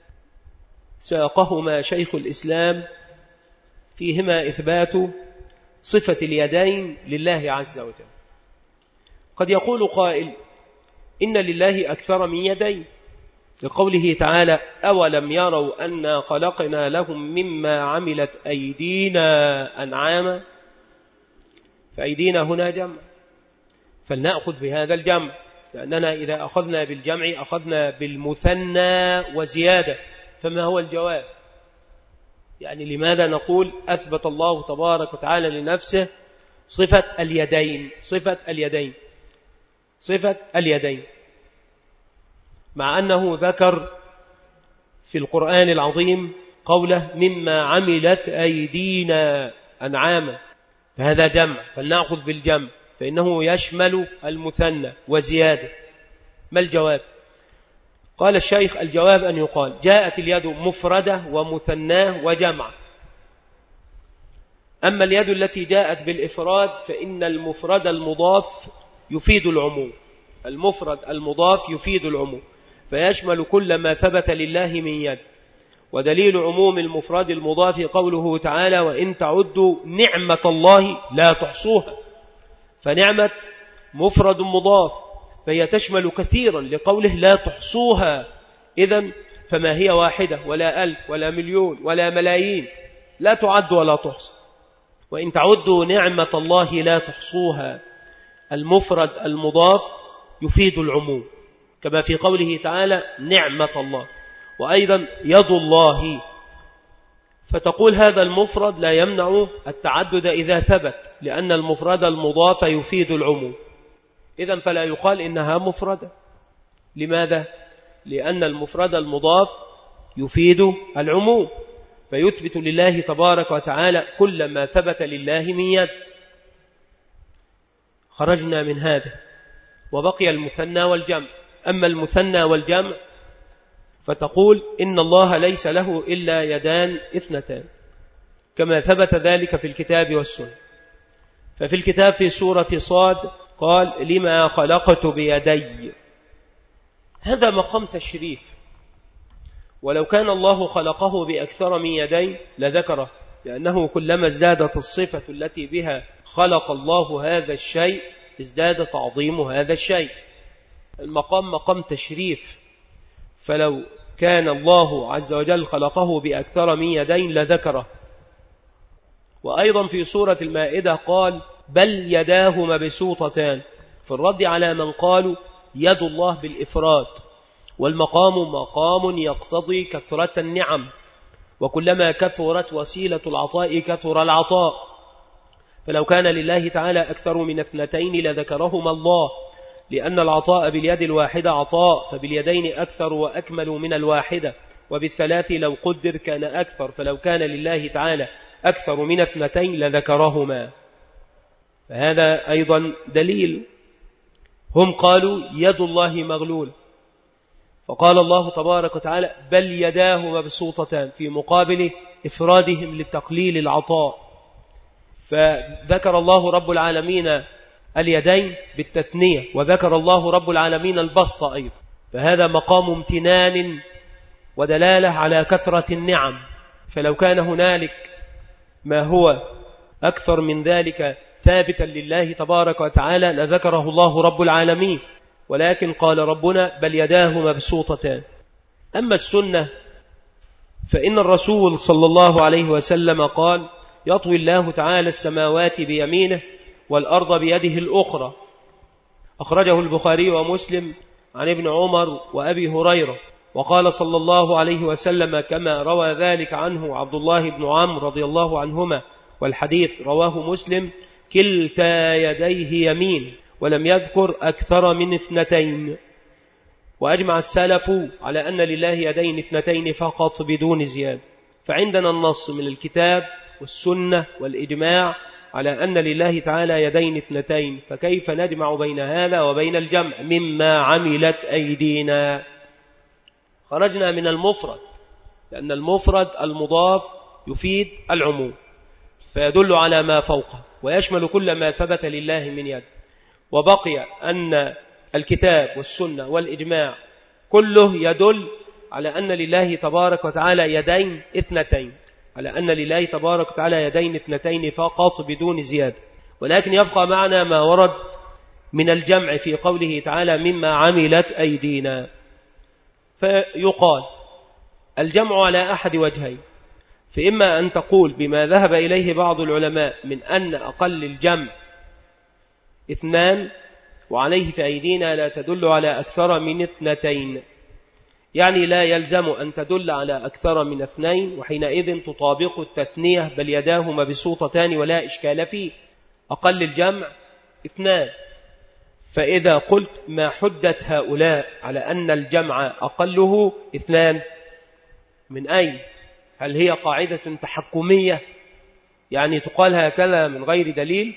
ساقهما شيخ الإسلام فيهما إثبات صفة اليدين لله عز وجل. قد يقول قائل إن لله أكثر من يدين، لقوله تعالى أولم يروا أنا خلقنا لهم مما عملت أيدينا أنعاما، فأيدينا هنا جمع، فلنأخذ بهذا الجمع، لأننا إذا أخذنا بالجمع أخذنا بالمثنى وزيادة. فما هو الجواب؟ يعني لماذا نقول أثبت الله تبارك وتعالى لنفسه صفة اليدين صفة اليدين صفة اليدين مع أنه ذكر في القرآن العظيم قوله مما عملت أيدينا أنعاما، فهذا جمع، فلنأخذ بالجمع فإنه يشمل المثنى وزيادة. ما الجواب؟ قال الشيخ الجواب أن يقال جاءت اليد مفردة ومثناه وجمع. أما اليد التي جاءت بالإفراد فإن المفرد المضاف يفيد العموم، المفرد المضاف يفيد العموم، فيشمل كل ما ثبت لله من يد. ودليل عموم المفرد المضاف قوله تعالى وإن تعدوا نعمة الله لا تحصوها، فنعمة مفرد مضاف فهي تشمل كثيرا لقوله لا تحصوها. إذن فما هي واحدة ولا ألف ولا مليون ولا ملايين، لا تعد ولا تحصى. وإن تعدوا نعمة الله لا تحصوها، المفرد المضاف يفيد العموم كما في قوله تعالى نعمة الله. وأيضا يد الله، فتقول هذا المفرد لا يمنع التعدد إذا ثبت، لأن المفرد المضاف يفيد العموم. إذن فلا يقال إنها مفردة. لماذا؟ لأن المفرد المضاف يفيد العموم، فيثبت لله تبارك وتعالى كل ما ثبت لله من يد. خرجنا من هذا وبقي المثنى والجمع. أما المثنى والجمع فتقول إن الله ليس له إلا يدان اثنتان، كما ثبت ذلك في الكتاب والسنة. ففي الكتاب في سورة صاد قال لما خلقت بيدي، هذا مقام تشريف، ولو كان الله خلقه بأكثر من يدين لذكره، لأنه كلما ازدادت الصفة التي بها خلق الله هذا الشيء ازداد تعظيم هذا الشيء. المقام مقام تشريف، فلو كان الله عز وجل خلقه بأكثر من يدين لذكره. وأيضا في سورة المائدة قال بل يداه مبسوطتان، في الرد على من قالوا يد الله بالإفراد، والمقام مقام يقتضي كثرة النعم، وكلما كثرت وسيلة العطاء كثر العطاء. فلو كان لله تعالى أكثر من اثنتين لذكرهما الله، لأن العطاء باليد الواحدة عطاء، فباليدين أكثر وأكمل من الواحدة، وبالثلاث لو قدر كان أكثر، فلو كان لله تعالى أكثر من اثنتين لذكرهما. فهذا أيضا دليل. هم قالوا يد الله مغلول، فقال الله تبارك وتعالى بل يداه مبسوطتان في مقابل إفرادهم لتقليل العطاء، فذكر الله رب العالمين اليدين بالتثنية، وذكر الله رب العالمين البسط أيضا. فهذا مقام امتنان ودلالة على كثرة النعم. فلو كان هنالك ما هو أكثر من ذلك ثابتا لله تبارك وتعالى لذكره الله رب العالمين، ولكن قال ربنا بل يداه مبسوطتان. أما السنة فإن الرسول صلى الله عليه وسلم قال يطوي الله تعالى السماوات بيمينه والأرض بيده الأخرى. أخرجه البخاري ومسلم عن ابن عمر وأبي هريرة. وقال صلى الله عليه وسلم كما روى ذلك عنه عبد الله بن عمرو رضي الله عنهما، والحديث رواه مسلم كلتا يديه يمين، ولم يذكر أكثر من اثنتين. وأجمع السلف على أن لله يدين اثنتين فقط بدون زيادة. فعندنا النص من الكتاب والسنة والإجماع على أن لله تعالى يدين اثنتين، فكيف نجمع بين هذا وبين الجمع مما عملت أيدينا؟ خرجنا من المفرد، لأن المفرد المضاف يفيد العموم فيدل على ما فوقه ويشمل كل ما ثبت لله من يد. وبقي أن الكتاب والسنة والإجماع كله يدل على أن لله تبارك وتعالى يدين اثنتين، على أن لله تبارك وتعالى يدين اثنتين فقط بدون زيادة. ولكن يبقى معنا ما ورد من الجمع في قوله تعالى مما عملت أيدينا. فيقال الجمع على أحد وجهين، فإما أن تقول بما ذهب إليه بعض العلماء من أن أقل الجمع اثنان، وعليه في أيدينا لا تدل على أكثر من اثنتين، يعني لا يلزم أن تدل على أكثر من اثنين، وحينئذ تطابق التثنية بل يداهما بسوطتان ولا إشكال فيه. أقل الجمع اثنان، فإذا قلت ما حدة هؤلاء على أن الجمع أقله اثنان، من أين؟ هل هي قاعدة تحكمية يعني تقال هكذا من غير دليل،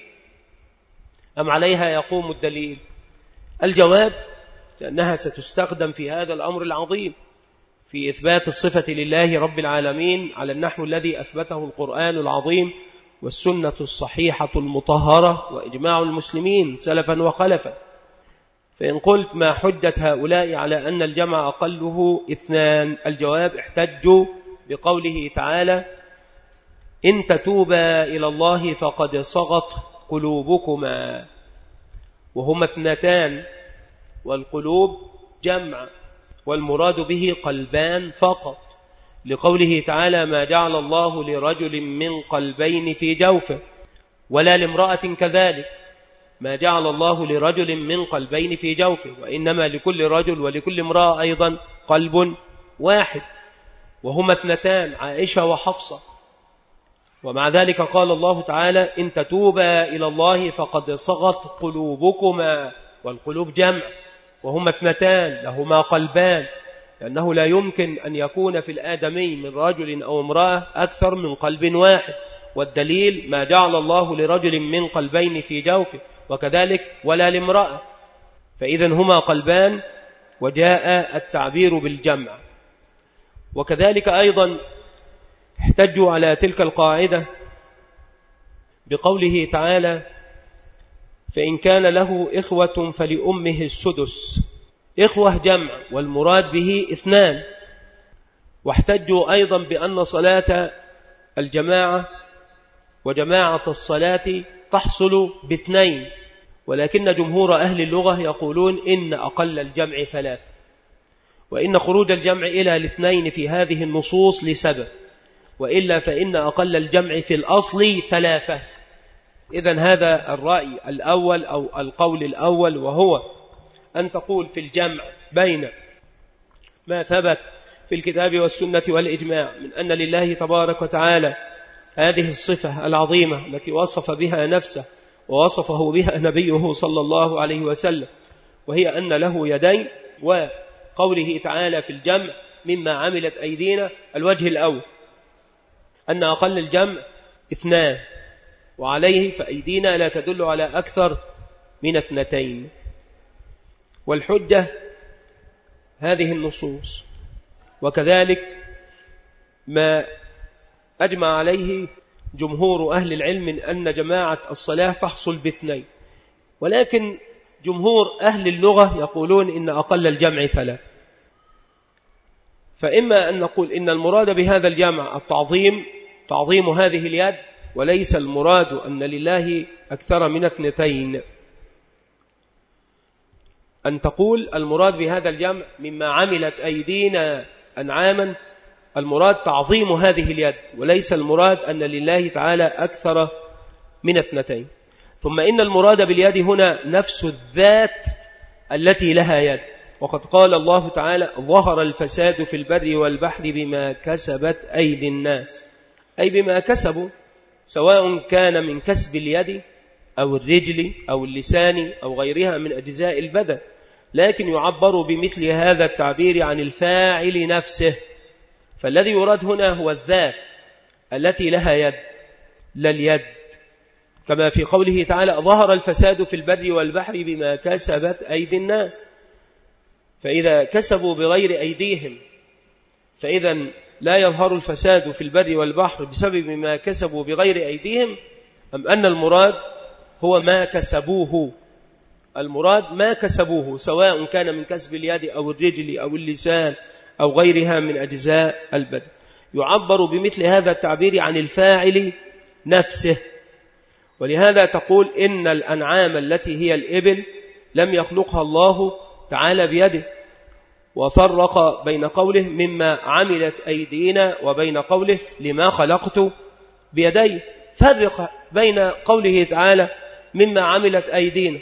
أم عليها يقوم الدليل؟ الجواب لأنها ستستخدم في هذا الأمر العظيم في إثبات الصفة لله رب العالمين على النحو الذي أثبته القرآن العظيم والسنة الصحيحة المطهرة وإجماع المسلمين سلفا وخلفا. فإن قلت ما حجة هؤلاء على أن الجمع أقله اثنان، الجواب احتجوا بقوله تعالى إن تتوبا إلى الله فقد صغت قلوبكما، وهما اثنتان، والقلوب جمع والمراد به قلبان فقط، لقوله تعالى ما جعل الله لرجل من قلبين في جوفه، ولا لامرأة كذلك ما جعل الله لرجل من قلبين في جوفه، وإنما لكل رجل ولكل امرأة أيضا قلب واحد، وهما اثنتان عائشة وحفصة. ومع ذلك قال الله تعالى إن تتوبا إلى الله فقد صغت قلوبكما، والقلوب جمع وهما اثنتان لهما قلبان، لأنه لا يمكن أن يكون في الآدمي من رجل أو امرأة أكثر من قلب واحد، والدليل ما جعل الله لرجل من قلبين في جوفه، وكذلك ولا لامرأة، فإذن هما قلبان وجاء التعبير بالجمع. وكذلك أيضا احتجوا على تلك القاعدة بقوله تعالى فإن كان له إخوة فلأمه السدس، إخوة جمع والمراد به اثنان. واحتجوا أيضا بأن صلاة الجماعة وجماعة الصلاة تحصل باثنين، ولكن جمهور أهل اللغة يقولون إن أقل الجمع ثلاث، وإن خروج الجمع إلى الاثنين في هذه النصوص لسبب، وإلا فإن أقل الجمع في الأصل ثلاثة. إذن هذا الرأي الأول أو القول الأول، وهو أن تقول في الجمع بين ما ثبت في الكتاب والسنة والإجماع من أن لله تبارك وتعالى هذه الصفة العظيمة التي وصف بها نفسه ووصفه بها نبيه صلى الله عليه وسلم، وهي أن له يدين، وقوله تعالى في الجمع مما عملت أيدينا. الوجه الأول أن أقل الجمع اثنان، وعليه فأيدينا لا تدل على أكثر من اثنتين، والحجة هذه النصوص، وكذلك ما أجمع عليه جمهور أهل العلم من أن جماعة الصلاة تحصل باثنين، ولكن جمهور أهل اللغة يقولون إن أقل الجمع ثلاث. فإما أن نقول إن المراد بهذا الجمع التعظيم، تعظيم هذه اليد، وليس المراد أن لله أكثر من اثنتين. أن تقول المراد بهذا الجمع مما عملت أيدينا أنعاما، المراد تعظيم هذه اليد، وليس المراد أن لله تعالى أكثر من اثنتين. ثم إن المراد باليد هنا نفس الذات التي لها يد، وقد قال الله تعالى ظهر الفساد في البر والبحر بما كسبت أيدي الناس، أي بما كسبوا، سواء كان من كسب اليد أو الرجل أو اللسان أو غيرها من أجزاء البدن، لكن يعبر بمثل هذا التعبير عن الفاعل نفسه. فالذي يراد هنا هو الذات التي لها يد لا اليد، كما في قوله تعالى ظهر الفساد في البر والبحر بما كسبت أيدي الناس. فإذا كسبوا بغير أيديهم فإذا لا يظهر الفساد في البر والبحر بسبب ما كسبوا بغير أيديهم، أم أن المراد هو ما كسبوه المراد ما كسبوه، سواء كان من كسب اليد أو الرجل أو اللسان أو غيرها من أجزاء البدن. يعبر بمثل هذا التعبير عن الفاعل نفسه. ولهذا تقول إن الأنعام التي هي الإبل لم يخلقها الله تعالى بيده، وفرق بين قوله مما عملت أيدينا وبين قوله لما خلقت بيدي. فرق بين قوله تعالى مما عملت أيدينا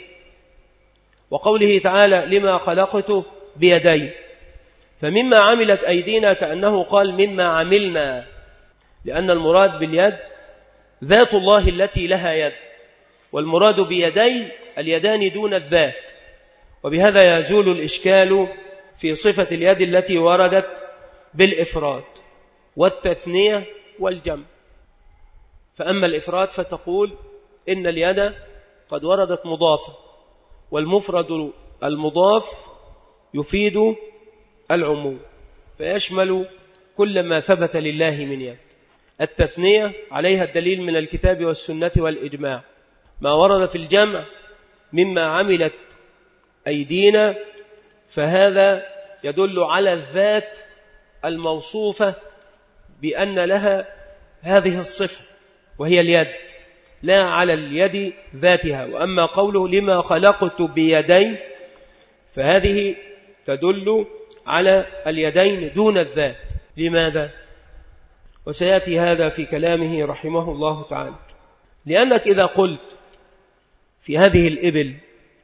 وقوله تعالى لما خلقت بيدي. فمما عملت أيدينا كأنه قال مما عملنا، لأن المراد باليد ذات الله التي لها يد، والمراد بيدي اليدان دون الذات. وبهذا يزول الإشكال في صفة اليد التي وردت بالإفراد والتثنية والجمع. فأما الإفراد فتقول إن اليد قد وردت مضافة، والمفرد المضاف يفيد العموم فيشمل كل ما ثبت لله من يد. التثنية عليها الدليل من الكتاب والسنة والإجماع. ما ورد في الجمع مما عملت أيدينا فهذا يدل على الذات الموصوفة بأن لها هذه الصفة وهي اليد، لا على اليد ذاتها. وأما قوله لما خلقت بيدي فهذه تدل على اليدين دون الذات. لماذا؟ وسيأتي هذا في كلامه رحمه الله تعالى. لأنك إذا قلت في هذه الإبل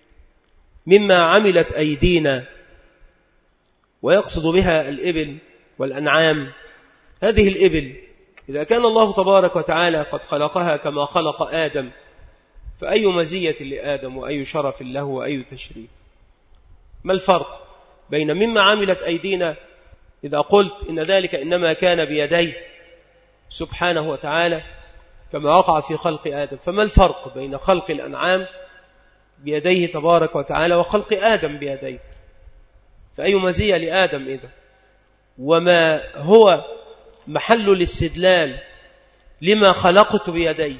مما عملت أيدينا، ويقصد بها الإبل والأنعام، هذه الإبل إذا كان الله تبارك وتعالى قد خلقها كما خلق آدم، فأي مزية لآدم وأي شرف له وأي تشريف؟ ما الفرق بين مما عملت أيدينا إذا قلت إن ذلك إنما كان بيديه سبحانه وتعالى كما وقع في خلق آدم؟ فما الفرق بين خلق الأنعام بيديه تبارك وتعالى وخلق آدم بيديه؟ فأي مزية لآدم إذا؟ وما هو محل الاستدلال لما خلقت بيدي؟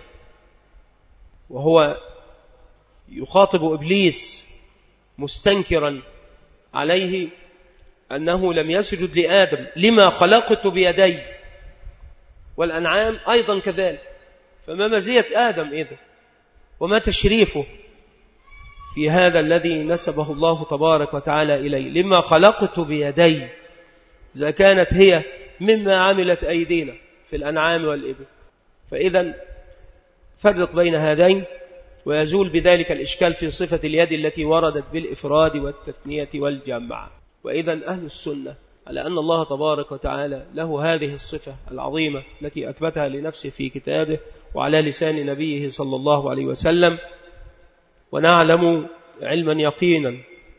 وهو يخاطب إبليس مستنكرا عليه أنه لم يسجد لآدم لما خلقت بيدي، والأنعام أيضا كذلك. فما مزية آدم إذا؟ وما تشريفه في هذا الذي نسبه الله تبارك وتعالى إليه لما خلقت بيدي، إذا كانت هي مما عملت أيدينا في الأنعام والإبل؟ فإذا فرق بين هذين ويزول بذلك الإشكال في صفة اليد التي وردت بالإفراد والتثنية والجمع. وإذا أهل السنة على أن الله تبارك وتعالى له هذه الصفة العظيمة التي أثبتها لنفسه في كتابه وعلى لسان نبيه صلى الله عليه وسلم. ونعلم علما يقينا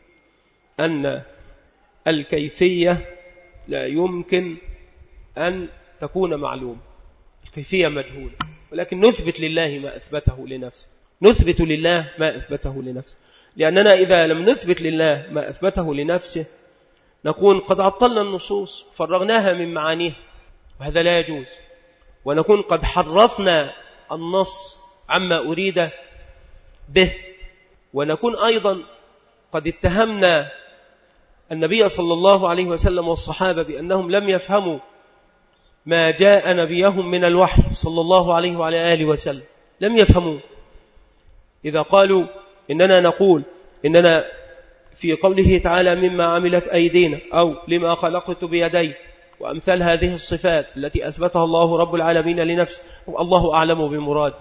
أن الكيفية لا يمكن أن تكون معلومة، الكيفية مجهولة، ولكن نثبت لله ما أثبته لنفسه، نثبت لله ما أثبته لنفسه. لأننا إذا لم نثبت لله ما أثبته لنفسه نكون قد عطلنا النصوص فرغناها من معانيها، وهذا لا يجوز. ونكون قد حرفنا النص عما أريد به، ونكون أيضا قد اتهمنا النبي صلى الله عليه وسلم والصحابة بأنهم لم يفهموا ما جاء نبيهم من الوحي صلى الله عليه وعلى آله وسلم، لم يفهموا. إذا قالوا إننا نقول إننا في قوله تعالى مما عملت أيدينا أو لما خلقت بيدي وأمثال هذه الصفات التي أثبتها الله رب العالمين لنفسه، الله أعلم بمراد،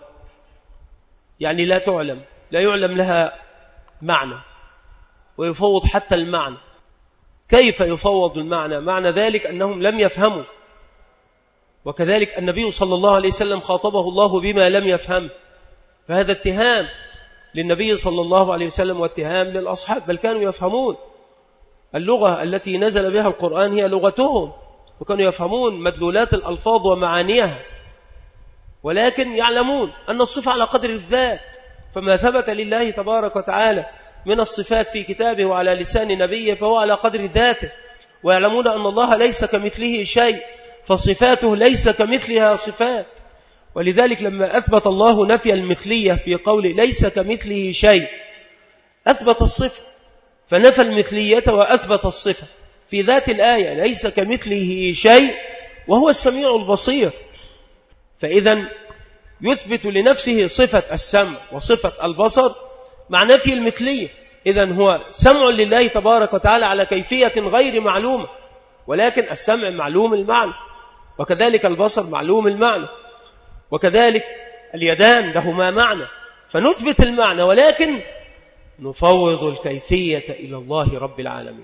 يعني لا تعلم، لا يعلم لها معنى، ويفوض حتى المعنى. كيف يفوض المعنى؟ معنى ذلك أنهم لم يفهموا. وكذلك النبي صلى الله عليه وسلم خاطبه الله بما لم يفهم، فهذا اتهام للنبي صلى الله عليه وسلم واتهام للأصحاب، بل كانوا يفهمون اللغة التي نزل بها القرآن هي لغتهم، وكانوا يفهمون مدلولات الألفاظ ومعانيها، ولكن يعلمون أن الصفة على قدر الذات. فما ثبت لله تبارك وتعالى من الصفات في كتابه وعلى لسان نبيه فهو على قدر ذاته، ويعلمون أن الله ليس كمثله شيء، فصفاته ليس كمثلها صفات. ولذلك لما أثبت الله نفي المثلية في قوله ليس كمثله شيء، أثبت الصفة، فنفى المثلية وأثبت الصفة في ذات الآية، ليس كمثله شيء وهو السميع البصير. فإذا يثبت لنفسه صفة السمع وصفة البصر مع نفي المثلية. إذن هو سمع لله تبارك وتعالى على كيفية غير معلومة، ولكن السمع معلوم المعنى، وكذلك البصر معلوم المعنى، وكذلك اليدان لهما معنى، فنثبت المعنى ولكن نفوض الكيفية إلى الله رب العالمين.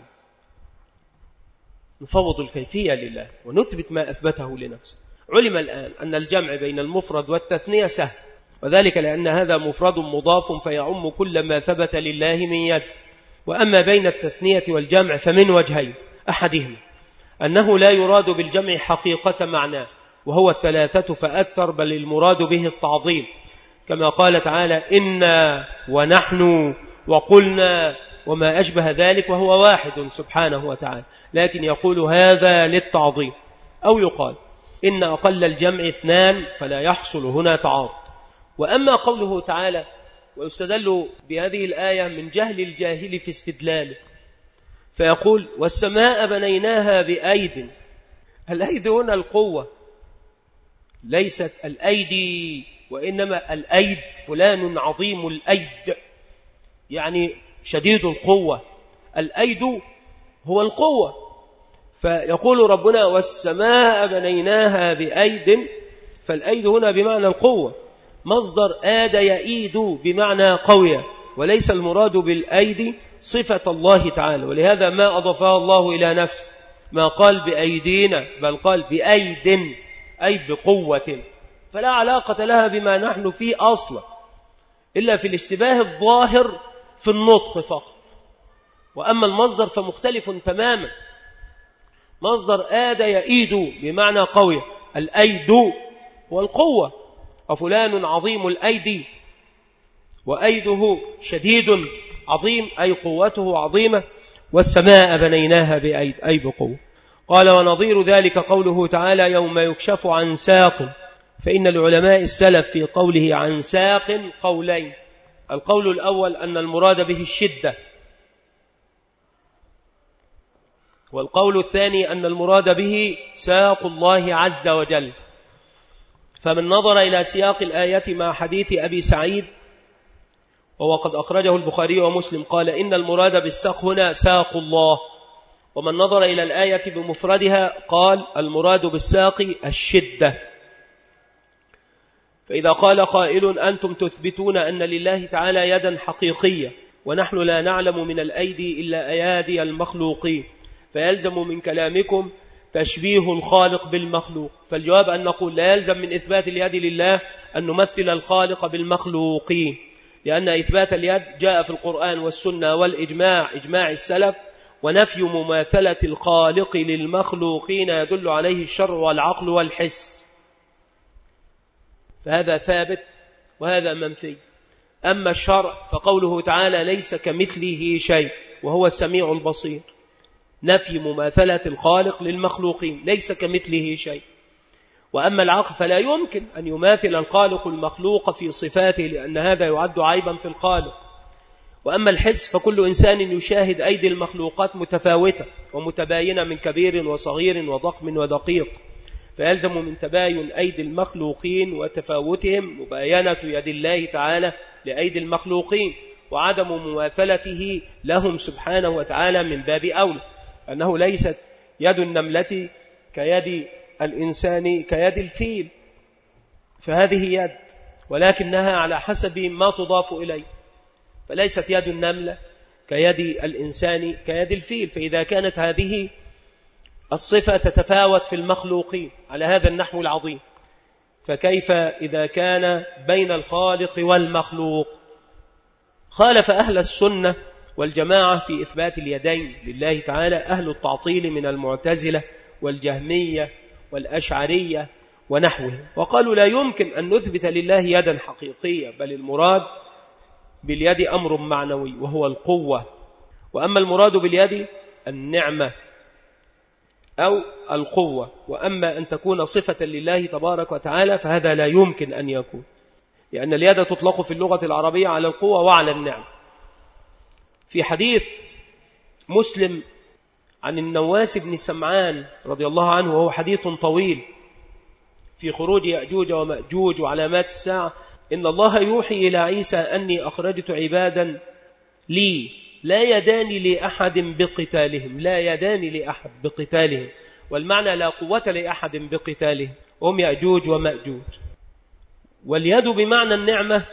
نفوض الكيفية لله ونثبت ما أثبته لنفسه. علم الآن أن الجمع بين المفرد والتثنية سهل، وذلك لأن هذا مفرد مضاف فيعم كل ما ثبت لله من يد. وأما بين التثنية والجمع فمن وجهين: أحدهما أنه لا يراد بالجمع حقيقة معناه وهو الثلاثة فأكثر، بل المراد به التعظيم، كما قال تعالى: إنا ونحن وقلنا وما أشبه ذلك، وهو واحد سبحانه وتعالى، لكن يقول هذا للتعظيم. أو يقال إن أقل الجمع اثنان فلا يحصل هنا تعارض. وأما قوله تعالى: ويستدل بهذه الآية من جهل الجاهل في استدلاله، فيقول: والسماء بنيناها بأيد. الأيد هنا القوة، ليست الأيدي، وإنما الأيد، فلان عظيم الأيد يعني شديد القوة، الأيد هو القوة. فيقول ربنا: والسماء بنيناها بأيد، فالأيد هنا بمعنى القوة، مصدر آد يأيد بمعنى قوية، وليس المراد بالأيدي صفة الله تعالى، ولهذا ما أضافها الله إلى نفسه، ما قال بأيدينا بل قال بأيد أي بقوة، فلا علاقة لها بما نحن فيه أصلا إلا في الاشتباه الظاهر في النطق فقط. وأما المصدر فمختلف تماما، مصدر آد يأيد بمعنى قوية، الأيد والقوة، وفلان عظيم الأيدي، وأيده شديد عظيم أي قوته عظيمة. والسماء بنيناها بأيد أي بقوة. قال: ونظير ذلك قوله تعالى: يوم يكشف عن ساق. فإن العلماء السلف في قوله عن ساق قولين: القول الأول أن المراد به الشدة، والقول الثاني أن المراد به ساق الله عز وجل. فمن نظر إلى سياق الآية مع حديث أبي سعيد وهو قد أخرجه البخاري ومسلم قال: إن المراد بالساق هنا ساق الله. ومن نظر إلى الآية بمفردها قال: المراد بالساق الشدة. فإذا قال قائل: أنتم تثبتون أن لله تعالى يدا حقيقية ونحن لا نعلم من الأيدي إلا أيادي المخلوقين، فيلزم من كلامكم تشبيه الخالق بالمخلوق. فالجواب أن نقول: لا يلزم من إثبات اليد لله أن نمثل الخالق بالمخلوقين، لأن إثبات اليد جاء في القرآن والسنة والإجماع، إجماع السلف، ونفي مماثلة الخالق للمخلوقين يدل عليه الشرع والعقل والحس، فهذا ثابت وهذا منفي. أما الشرع فقوله تعالى: ليس كمثله شيء وهو السميع البصير، نفي مماثلة الخالق للمخلوقين، ليس كمثله شيء. وأما العقل فلا يمكن أن يماثل الخالق المخلوق في صفاته، لأن هذا يعد عيبا في الخالق. وأما الحس فكل إنسان يشاهد أيدي المخلوقات متفاوتة ومتباينة من كبير وصغير وضخم ودقيق، فيلزم من تباين أيدي المخلوقين وتفاوتهم مباينة يد الله تعالى لأيدي المخلوقين، وعدم مماثلته لهم سبحانه وتعالى من باب أولى، أنه ليست يد النملة كيد الإنسان كيد الفيل، فهذه يد ولكنها على حسب ما تضاف إليه، فليست يد النملة كيد الإنسان كيد الفيل. فإذا كانت هذه الصفة تتفاوت في المخلوقين على هذا النحو العظيم، فكيف إذا كان بين الخالق والمخلوق؟ خالف أهل السنة والجماعة في إثبات اليدين لله تعالى أهل التعطيل من المعتزلة والجهمية والأشعرية ونحوهم، وقالوا لا يمكن أن نثبت لله يدا حقيقية، بل المراد باليد أمر معنوي وهو القوة. وأما المراد باليد النعمة أو القوة، وأما أن تكون صفة لله تبارك وتعالى فهذا لا يمكن أن يكون، لأن اليد تطلق في اللغة العربية على القوة وعلى النعمة. في حديث مسلم عن النواس بن سمعان رضي الله عنه، وهو حديث طويل في خروج يأجوج ومأجوج وعلامات الساعة، إن الله يوحي إلى عيسى أني أخرجت عبادا لي لا يدان لأحد بقتالهم، لا يدان لأحد بقتالهم، والمعنى لا قوة لأحد بقتالهم، هم يأجوج ومأجوج. واليد بمعنى النعمة،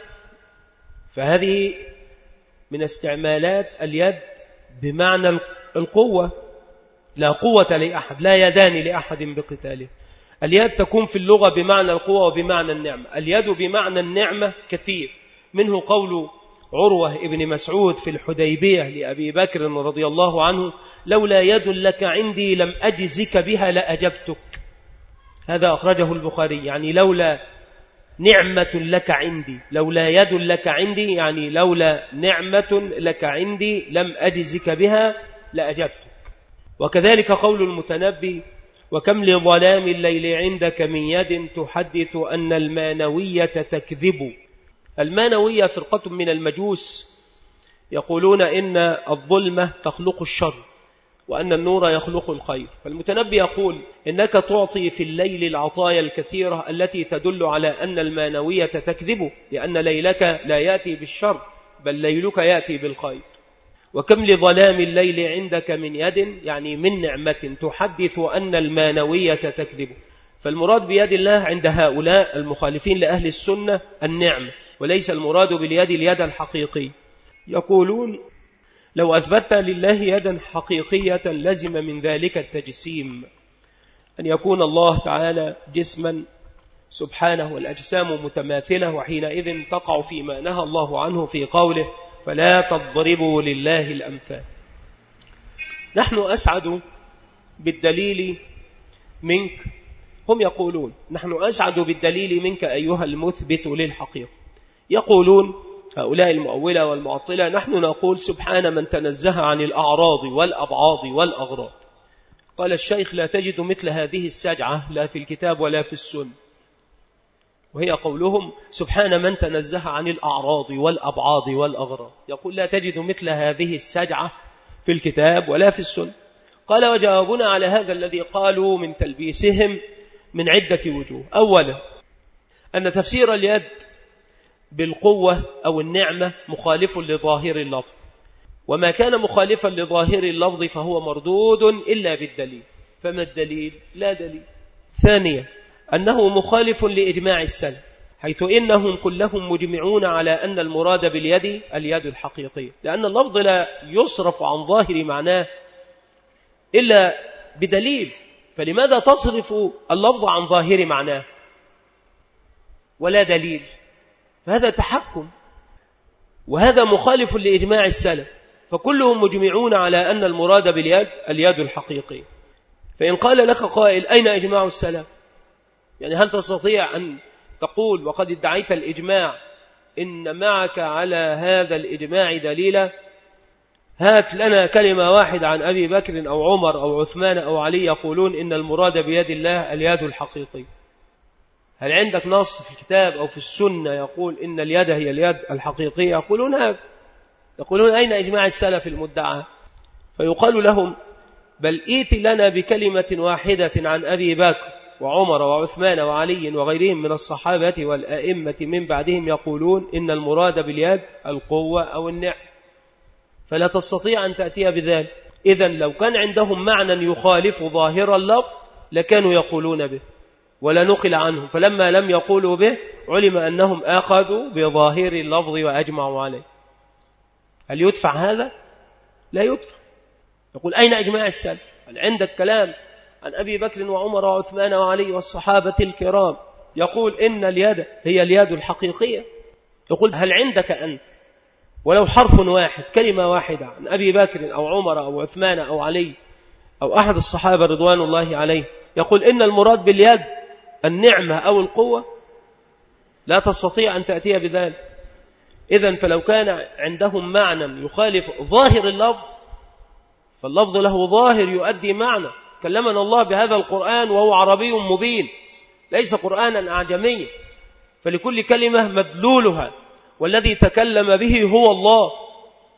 فهذه من استعمالات اليد بمعنى القوة، لا قوة لأحد، لا يدان لأحد بقتاله. اليد تكون في اللغة بمعنى القوة وبمعنى النعمة. اليد بمعنى النعمة كثير، منه قول عروة ابن مسعود في الحديبية لأبي بكر رضي الله عنه: لولا يد لك عندي لم أجزك بها لأجبتك. هذا أخرجه البخاري، يعني لولا نعمة لك عندي، لولا يد لك عندي يعني لولا نعمة لك عندي لم أجزك بها لأجبتك. وكذلك قول المتنبي: وكم لظلام الليل عندك من يد تحدث أن المانوية تكذب. المانوية فرقة من المجوس يقولون إن الظلمة تخلق الشر وأن النور يخلق الخير. فالمتنبي يقول: إنك تعطي في الليل العطايا الكثيرة التي تدل على أن المانوية تكذب، لأن ليلك لا يأتي بالشر بل ليلك يأتي بالخير. وكم لظلام الليل عندك من يد، يعني من نعمة تحدث أن المانوية تكذب. فالمراد بيد الله عند هؤلاء المخالفين لأهل السنة النعمة، وليس المراد باليد اليد الحقيقي. يقولون: لو أثبت لله يدا حقيقية لزم من ذلك التجسيم، أن يكون الله تعالى جسما سبحانه والأجسام متماثلة، وحينئذ تقع فيما نهى الله عنه في قوله: فلا تضربوا لله الأمثال. نحن أسعد بالدليل منك، هم يقولون: نحن أسعد بالدليل منك أيها المثبت للحقيقة. يقولون هؤلاء المؤولة والمعطلة: نحن نقول سبحان من تنزه عن الأعراض والأبعاض والأغراض. قال الشيخ: لا تجد مثل هذه السجعة لا في الكتاب ولا في السنة. وهي قولهم سبحان من تنزه عن الأعراض والأبعاض والأغراض. يقول: لا تجد مثل هذه السجعة في الكتاب ولا في السنة. قال: وجوابنا على هذا الذي قالوا من تلبيسهم من عدة وجوه. أولا، أن تفسير اليد بالقوة أو النعمة مخالف لظاهر اللفظ، وما كان مخالفا لظاهر اللفظ فهو مردود إلا بالدليل. فما الدليل؟ لا دليل. ثانيا، أنه مخالف لإجماع السلف، حيث إنهم كلهم مجمعون على أن المراد باليد اليد الحقيقية، لأن اللفظ لا يصرف عن ظاهر معناه إلا بدليل. فلماذا تصرف اللفظ عن ظاهر معناه ولا دليل؟ فهذا تحكم، وهذا مخالف لإجماع السلف، فكلهم مجمعون على أن المراد باليد اليد الحقيقية. فإن قال لك قائل: أين إجماع السلف؟ يعني هل تستطيع أن تقول وقد ادعيت الإجماع إن معك على هذا الإجماع دليلا؟ هات لنا كلمة واحدة عن أبي بكر أو عمر أو عثمان أو علي يقولون إن المراد بيد الله اليد الحقيقي. هل عندك نص في الكتاب أو في السنة يقول إن اليد هي اليد الحقيقية؟ يقولون هذا. يقولون: أين إجماع السلف المدعى؟ فيقال لهم: بل إيت لنا بكلمة واحدة عن أبي بكر وعمر وعثمان وعلي وغيرهم من الصحابة والأئمة من بعدهم يقولون إن المراد باليد القوة أو النعم. فلا تستطيع أن تأتي بذلك. إذن لو كان عندهم معنى يخالف ظاهر اللفظ لكانوا يقولون به ولا نقل عنهم، فلما لم يقولوا به علم أنهم أخذوا بظاهر اللفظ وأجمعوا عليه. هل يدفع هذا؟ لا يدفع. يقول: أين إجماع السلف؟ هل عندك كلام عن أبي بكر وعمر وعثمان وعلي والصحابة الكرام يقول إن اليد هي اليد الحقيقية؟ يقول: هل عندك أنت ولو حرف واحد، كلمة واحدة عن أبي بكر أو عمر أو عثمان أو علي أو أحد الصحابة رضوان الله عليه يقول إن المراد باليد النعمة أو القوة؟ لا تستطيع أن تأتي بذلك. إذن فلو كان عندهم معنى يخالف ظاهر اللفظ، فاللفظ له ظاهر يؤدي معنى. كلمنا الله بهذا القرآن وهو عربي مبين، ليس قرآنا أعجميا، فلكل كلمة مدلولها، والذي تكلم به هو الله.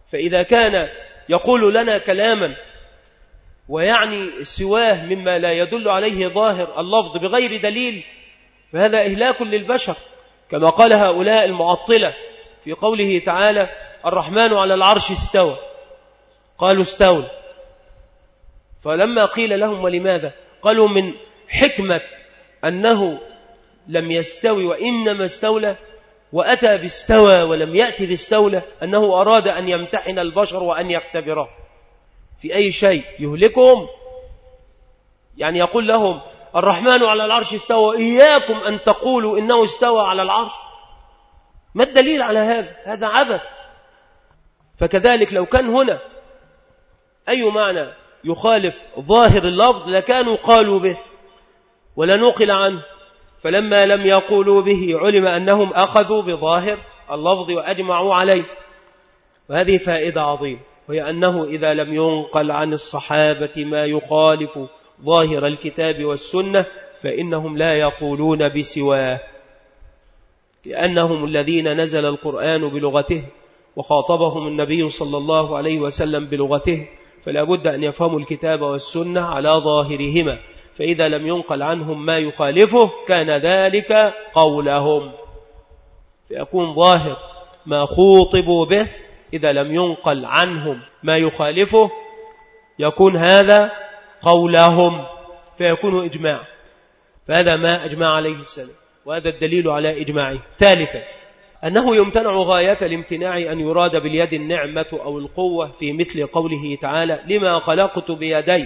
فإذا كان يقول لنا كلاما ويعني سواه مما لا يدل عليه ظاهر اللفظ بغير دليل فهذا إهلاك للبشر، كما قال هؤلاء المعطلة في قوله تعالى الرحمن على العرش استوى، قالوا استولى، فلما قيل لهم ولماذا قالوا من حكمة أنه لم يستوي وإنما استولى، وأتى باستوى ولم يأتي باستولى، أنه أراد أن يمتحن البشر وأن يختبره في أي شيء يهلكهم. يعني يقول لهم الرحمن على العرش استوى، إياكم أن تقولوا إنه استوى على العرش، ما الدليل على هذا؟ هذا عبث. فكذلك لو كان هنا أي معنى يخالف ظاهر اللفظ لكانوا قالوا به ولا نقل عنه، فلما لم يقولوا به علم أنهم أخذوا بظاهر اللفظ وأجمعوا عليه. وهذه فائدة عظيمة، وهي أنه إذا لم ينقل عن الصحابة ما يخالف ظاهر الكتاب والسنة فإنهم لا يقولون بسواه، لأنهم الذين نزل القرآن بلغته وخاطبهم النبي صلى الله عليه وسلم بلغته، فلا بد أن يفهموا الكتاب والسنة على ظاهرهما، فإذا لم ينقل عنهم ما يخالفه كان ذلك قولهم، فيكون ظاهر ما خوطبوا به إذا لم ينقل عنهم ما يخالفه يكون هذا قولهم فيكون إجماع، فهذا ما أجمع عليه السلام، وهذا الدليل على إجماعه. ثالثا أنه يمتنع غاية الامتناع أن يراد باليد النعمة أو القوة في مثل قوله تعالى لما خلقت بيدي،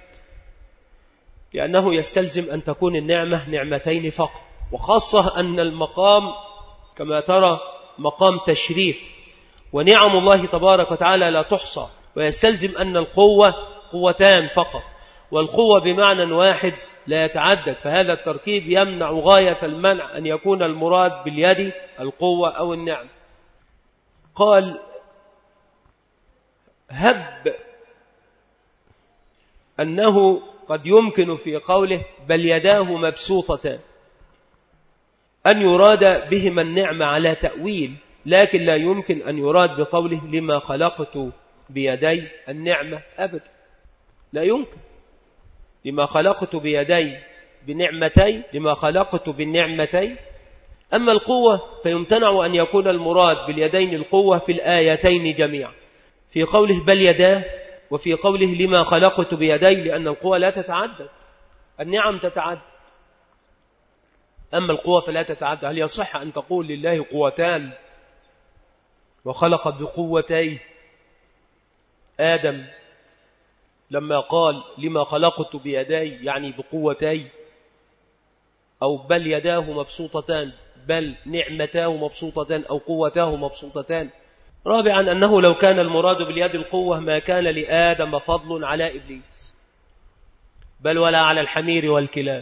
لأنه يستلزم أن تكون النعمة نعمتين فقط، وخاصة أن المقام كما ترى مقام تشريف، ونعم الله تبارك وتعالى لا تحصى، ويستلزم أن القوة قوتان فقط، والقوة بمعنى واحد لا يتعدد، فهذا التركيب يمنع غاية المنع أن يكون المراد باليد القوة أو النعم. قال هب أنه قد يمكن في قوله بل يداه مبسوطتان أن يراد بهما النعمة على تأويل، لكن لا يمكن أن يراد بقوله لما خلقت بيدي النعمة أبدا، لا يمكن. لما خلقت بيدي بنعمتين، لما خلقت بالنعمتين. أما القوة فيمتنع أن يكون المراد باليدين القوة في الآيتين جميعا، في قوله بل يداه وفي قوله لما خلقت بيدي، لأن القوة لا تتعدد، النعم تتعدد، أما القوة فلا تتعدد. هل يصح أن تقول لله قوتان وخلق بقوتين؟ آدم لما قال لما خلقت بيدي يعني بقوتي، أو بل يداه مبسوطتان، بل نعمتاه مبسوطتان أو قوتاه مبسوطتان. رابعا أنه لو كان المراد باليد القوة ما كان لآدم فضل على إبليس، بل ولا على الحمير والكلاب،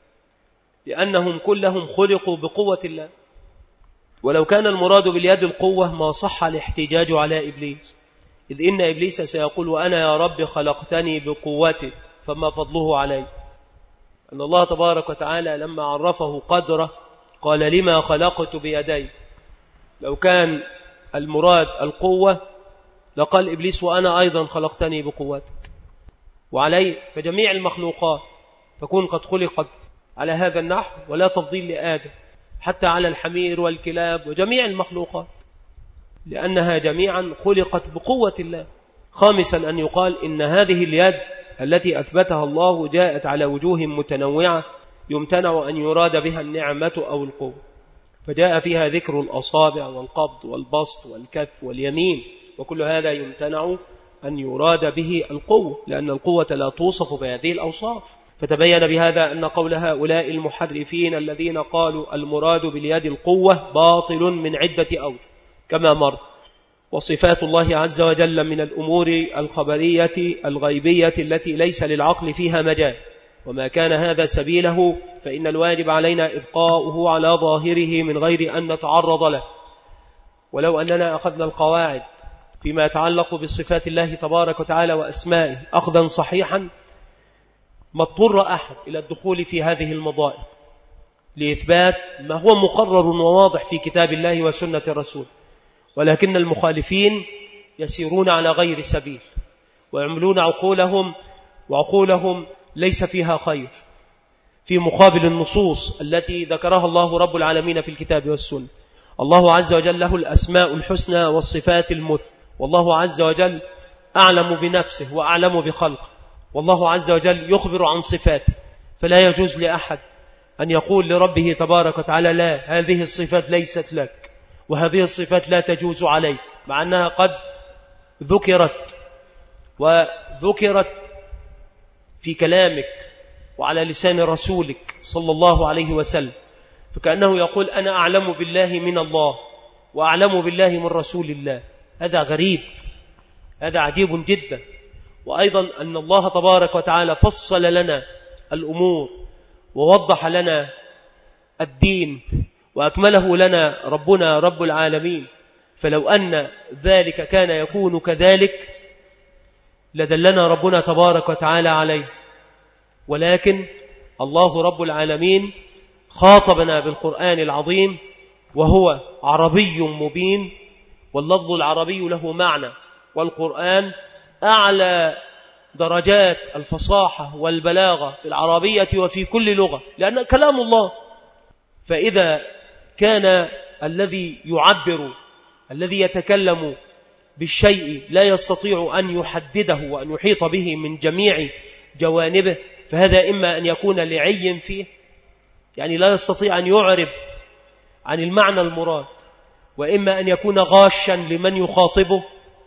لأنهم كلهم خلقوا بقوة الله. ولو كان المراد باليد القوة ما صح الاحتجاج على إبليس، إذ إن إبليس سيقول وأنا يا رب خلقتني بقوتي فما فضله علي. أن الله تبارك وتعالى لما عرفه قدره قال لما خلقت بيدي، لو كان المراد القوة لقال إبليس وأنا أيضا خلقتني بقوتك، وعلي فجميع المخلوقات تكون قد خلقت على هذا النحو، ولا تفضيل لآدم حتى على الحمير والكلاب وجميع المخلوقات، لأنها جميعا خلقت بقوة الله. خامسا أن يقال إن هذه اليد التي أثبتها الله جاءت على وجوه متنوعة يمتنع أن يراد بها النعمة أو القوة، فجاء فيها ذكر الأصابع والقبض والبسط والكف واليمين، وكل هذا يمتنع أن يراد به القوة، لأن القوة لا توصف بهذه الأوصاف. فتبين بهذا أن قول هؤلاء المحرفين الذين قالوا المراد باليد القوة باطل من عدة أوجه كما مر. وصفات الله عز وجل من الأمور الخبرية الغيبية التي ليس للعقل فيها مجال، وما كان هذا سبيله فإن الواجب علينا إبقاؤه على ظاهره من غير أن نتعرض له. ولو أننا أخذنا القواعد فيما يتعلق بصفات الله تبارك وتعالى وأسمائه أخذا صحيحا ما اضطر أحد إلى الدخول في هذه المضائق لإثبات ما هو مقرر وواضح في كتاب الله وسنة الرسول، ولكن المخالفين يسيرون على غير سبيل ويعملون عقولهم وعقولهم ليس فيها خير، في مقابل النصوص التي ذكرها الله رب العالمين في الكتاب والسنة. الله عز وجل له الأسماء الحسنى والصفات المثلى، والله عز وجل أعلم بنفسه وأعلم بخلقه، والله عز وجل يخبر عن صفاته، فلا يجوز لأحد أن يقول لربه تبارك وتعالى لا، هذه الصفات ليست لك وهذه الصفات لا تجوز عليك، مع أنها قد ذكرت وذكرت في كلامك وعلى لسان رسولك صلى الله عليه وسلم. فكأنه يقول أنا أعلم بالله من الله وأعلم بالله من رسول الله. هذا غريب، هذا عجيب جدا. وأيضا أن الله تبارك وتعالى فصل لنا الأمور ووضح لنا الدين وأكمله لنا ربنا رب العالمين، فلو أن ذلك كان يكون كذلك لدلنا ربنا تبارك وتعالى عليه. ولكن الله رب العالمين خاطبنا بالقرآن العظيم وهو عربي مبين، واللفظ العربي له معنى، والقرآن أعلى درجات الفصاحة والبلاغة في العربية وفي كل لغة، لأن كلام الله. فإذا كان الذي يعبر الذي يتكلم بالشيء لا يستطيع أن يحدده وأن يحيط به من جميع جوانبه، فهذا إما أن يكون لعي فيه، يعني لا يستطيع أن يعرب عن المعنى المراد، وإما أن يكون غاشا لمن يخاطبه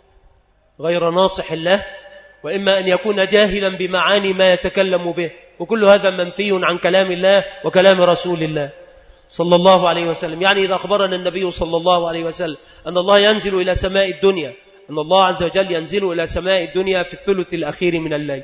غير ناصح له، وإما أن يكون جاهلا بمعاني ما يتكلم به، وكل هذا منفي عن كلام الله وكلام رسول الله صلى الله عليه وسلم. يعني إذا أخبرنا النبي صلى الله عليه وسلم أن الله ينزل إلى سماء الدنيا، أن الله عز وجل ينزل إلى سماء الدنيا في الثلث الأخير من الليل،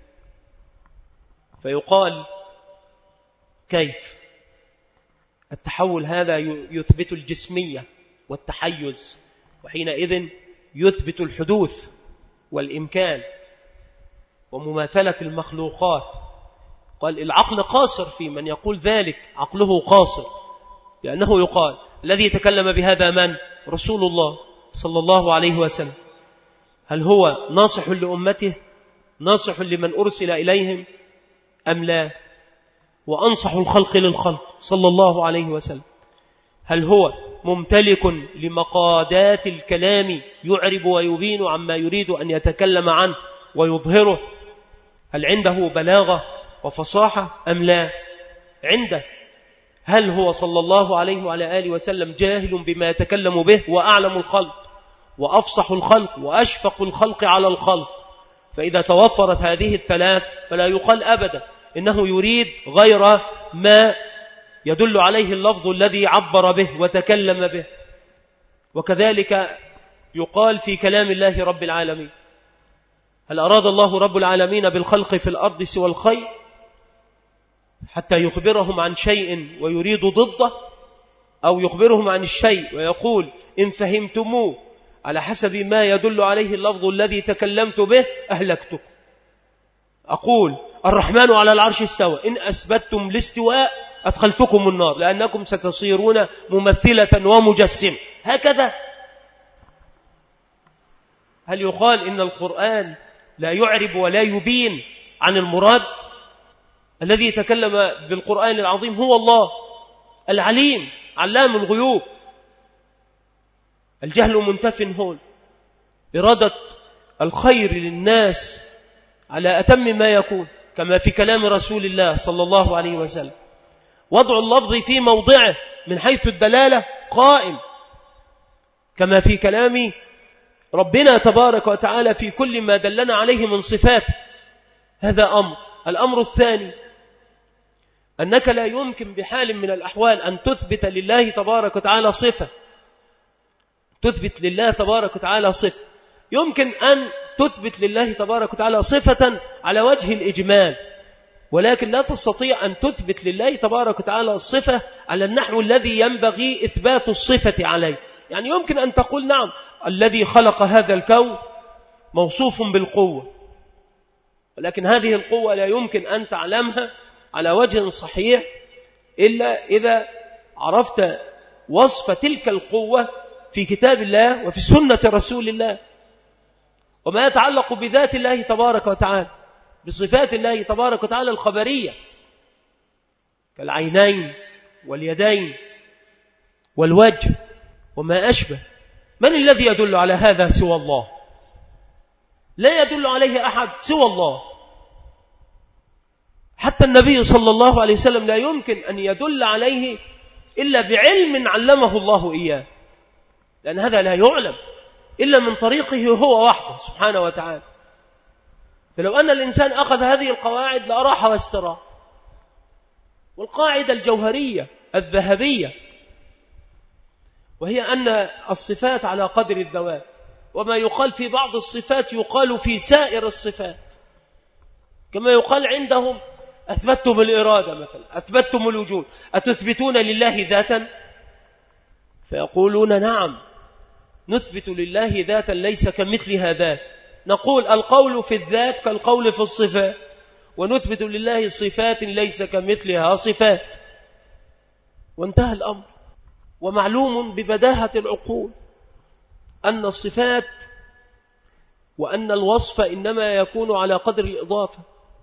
فيقال كيف؟ التحول هذا يثبت الجسمية والتحيز، وحينئذ يثبت الحدوث والإمكان ومماثلة المخلوقات. قال العقل قاصر في من يقول ذلك، عقله قاصر، لأنه يقال الذي يتكلم بهذا من؟ رسول الله صلى الله عليه وسلم. هل هو ناصح لأمته، ناصح لمن أرسل إليهم أم لا؟ وأنصح الخلق للخلق صلى الله عليه وسلم. هل هو ممتلك لمقادات الكلام يعرب ويبين عما يريد أن يتكلم عنه ويظهره؟ هل عنده بلاغة وفصاحة أم لا؟ عنده. هل هو صلى الله عليه وعلى آله وسلم جاهل بما يتكلم به وأعلم الخلق وأفصح الخلق وأشفق الخلق على الخلق؟ فإذا توفرت هذه الثلاث فلا يقال أبدا إنه يريد غير ما يدل عليه اللفظ الذي عبر به وتكلم به. وكذلك يقال في كلام الله رب العالمين. هل أراد الله رب العالمين بالخلق في الأرض سوى الخير حتى يخبرهم عن شيء ويريد ضده، أو يخبرهم عن الشيء ويقول إن فهمتموه على حسب ما يدل عليه اللفظ الذي تكلمت به أهلكتكم؟ أقول الرحمن على العرش استوى، إن أثبتتم الاستواء أدخلتكم النار لأنكم ستصيرون ممثلة ومجسمة. هكذا. هل يقال إن القرآن لا يعرب ولا يبين عن المراد؟ الذي يتكلم بالقرآن العظيم هو الله العليم علام الغيوب. الجهل منتف هون، إرادة الخير للناس على أتم ما يكون، كما في كلام رسول الله صلى الله عليه وسلم. وضع اللفظ في موضعه من حيث الدلالة قائم، كما في كلام ربنا تبارك وتعالى في كل ما دلنا عليه من صفات. هذا أمر. الأمر الثاني أنك لا يمكن بحال من الأحوال أن تثبت لله تبارك وتعالى صفة، تثبت لله تبارك وتعالى صفة. يمكن أن تثبت لله تبارك وتعالى صفة على وجه الإجمال، ولكن لا تستطيع أن تثبت لله تبارك وتعالى الصفة على النحو الذي ينبغي إثبات الصفة عليه. يعني يمكن أن تقول نعم الذي خلق هذا الكون موصوف بالقوة، ولكن هذه القوة لا يمكن أن تعلمها على وجه صحيح إلا إذا عرفت وصف تلك القوة في كتاب الله وفي سنة رسول الله وما يتعلق بذات الله تبارك وتعالى، بصفات الله تبارك وتعالى الخبرية كالعينين واليدين والوجه وما أشبه. من الذي يدل على هذا سوى الله؟ لا يدل عليه أحد سوى الله. حتى النبي صلى الله عليه وسلم لا يمكن أن يدل عليه إلا بعلم علمه الله إياه، لأن هذا لا يعلم إلا من طريقه هو وحده سبحانه وتعالى. فلو أن الإنسان أخذ هذه القواعد لأراح واستراح. والقاعدة الجوهرية الذهبية وهي أن الصفات على قدر الذوات، وما يقال في بعض الصفات يقال في سائر الصفات، كما يقال عندهم أثبتتم الإرادة مثلا، أثبتتم الوجود، أتثبتون لله ذاتا؟ فيقولون نعم نثبت لله ذاتا ليس كمثلها ذات. نقول القول في الذات كالقول في الصفات، ونثبت لله صفات ليس كمثلها صفات، وانتهى الأمر. ومعلوم ببداهة العقول أن الصفات وأن الوصف إنما يكون على قدر الإضافة.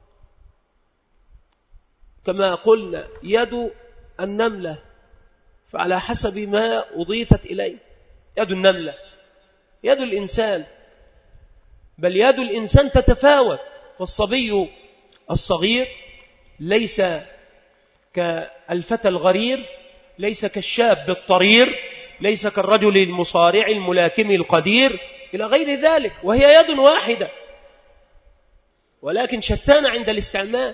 كما قلنا يد النملة فعلى حسب ما أضيفت إليه، يد النملة يد الإنسان، بل يد الإنسان تتفاوت. فالصبي الصغير ليس كالفتى الغرير، ليس كالشاب الطرير، ليس كالرجل المصارع الملاكم القدير إلى غير ذلك، وهي يد واحدة ولكن شتان عند الاستعمال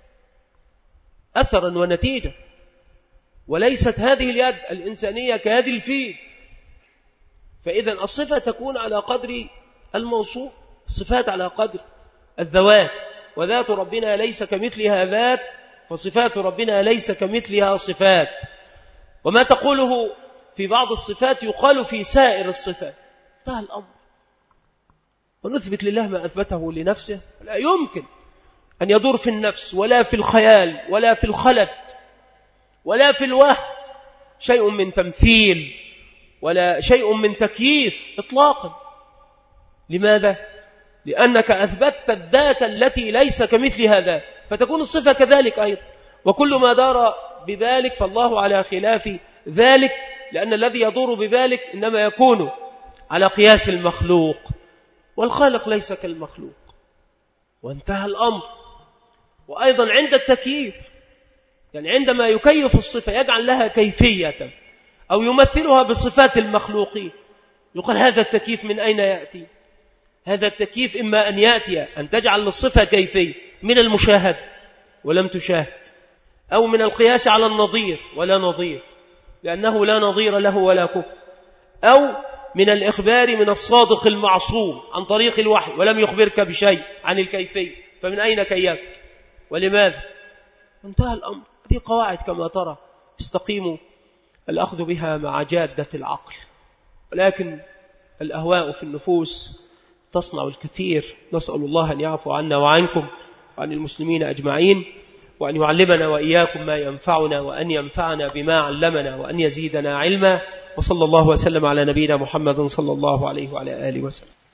أثرا ونتيجة. وليست هذه اليد الإنسانية كيد الفيل. فإذا الصفة تكون على قدر الموصوف، الصفات على قدر الذوات، وذات ربنا ليس كمثلها ذات، فصفات ربنا ليس كمثلها صفات. وما تقوله في بعض الصفات يقال في سائر الصفات. انتهى الأمر. ونثبت لله ما أثبته لنفسه، لا يمكن أن يدور في النفس ولا في الخيال ولا في الخلد ولا في الوهم شيء من تمثيل ولا شيء من تكييف إطلاقا. لماذا؟ لأنك أثبتت الذات التي ليس كمثلها ذات، فتكون الصفة كذلك أيضا. وكل ما دار بذلك فالله على خلاف ذلك، لأن الذي يدور بذلك إنما يكون على قياس المخلوق، والخالق ليس كالمخلوق، وانتهى الأمر. وأيضا عند التكييف، يعني عندما يكيف الصفة يجعل لها كيفية أو يمثلها بصفات المخلوقين، يقال هذا التكييف من أين يأتي؟ هذا التكييف إما أن يأتي أن تجعل للصفة كيفية من المشاهد ولم تشاهد، أو من القياس على النظير ولا نظير لأنه لا نظير له ولا كفر، أو من الإخبار من الصادق المعصوم عن طريق الوحي ولم يخبرك بشيء عن الكيفية، فمن أين كيفت ولماذا؟ انتهى الأمر. هذه قواعد كما ترى استقيموا الأخذ بها مع جادة العقل، ولكن الأهواء في النفوس تصنع الكثير. نسأل الله أن يعفو عنا وعنكم وعن المسلمين أجمعين، وأن يعلمنا وإياكم ما ينفعنا، وأن ينفعنا بما علمنا، وأن يزيدنا علما. وصلى الله وسلم على نبينا محمد صلى الله عليه وعلى آله وسلم.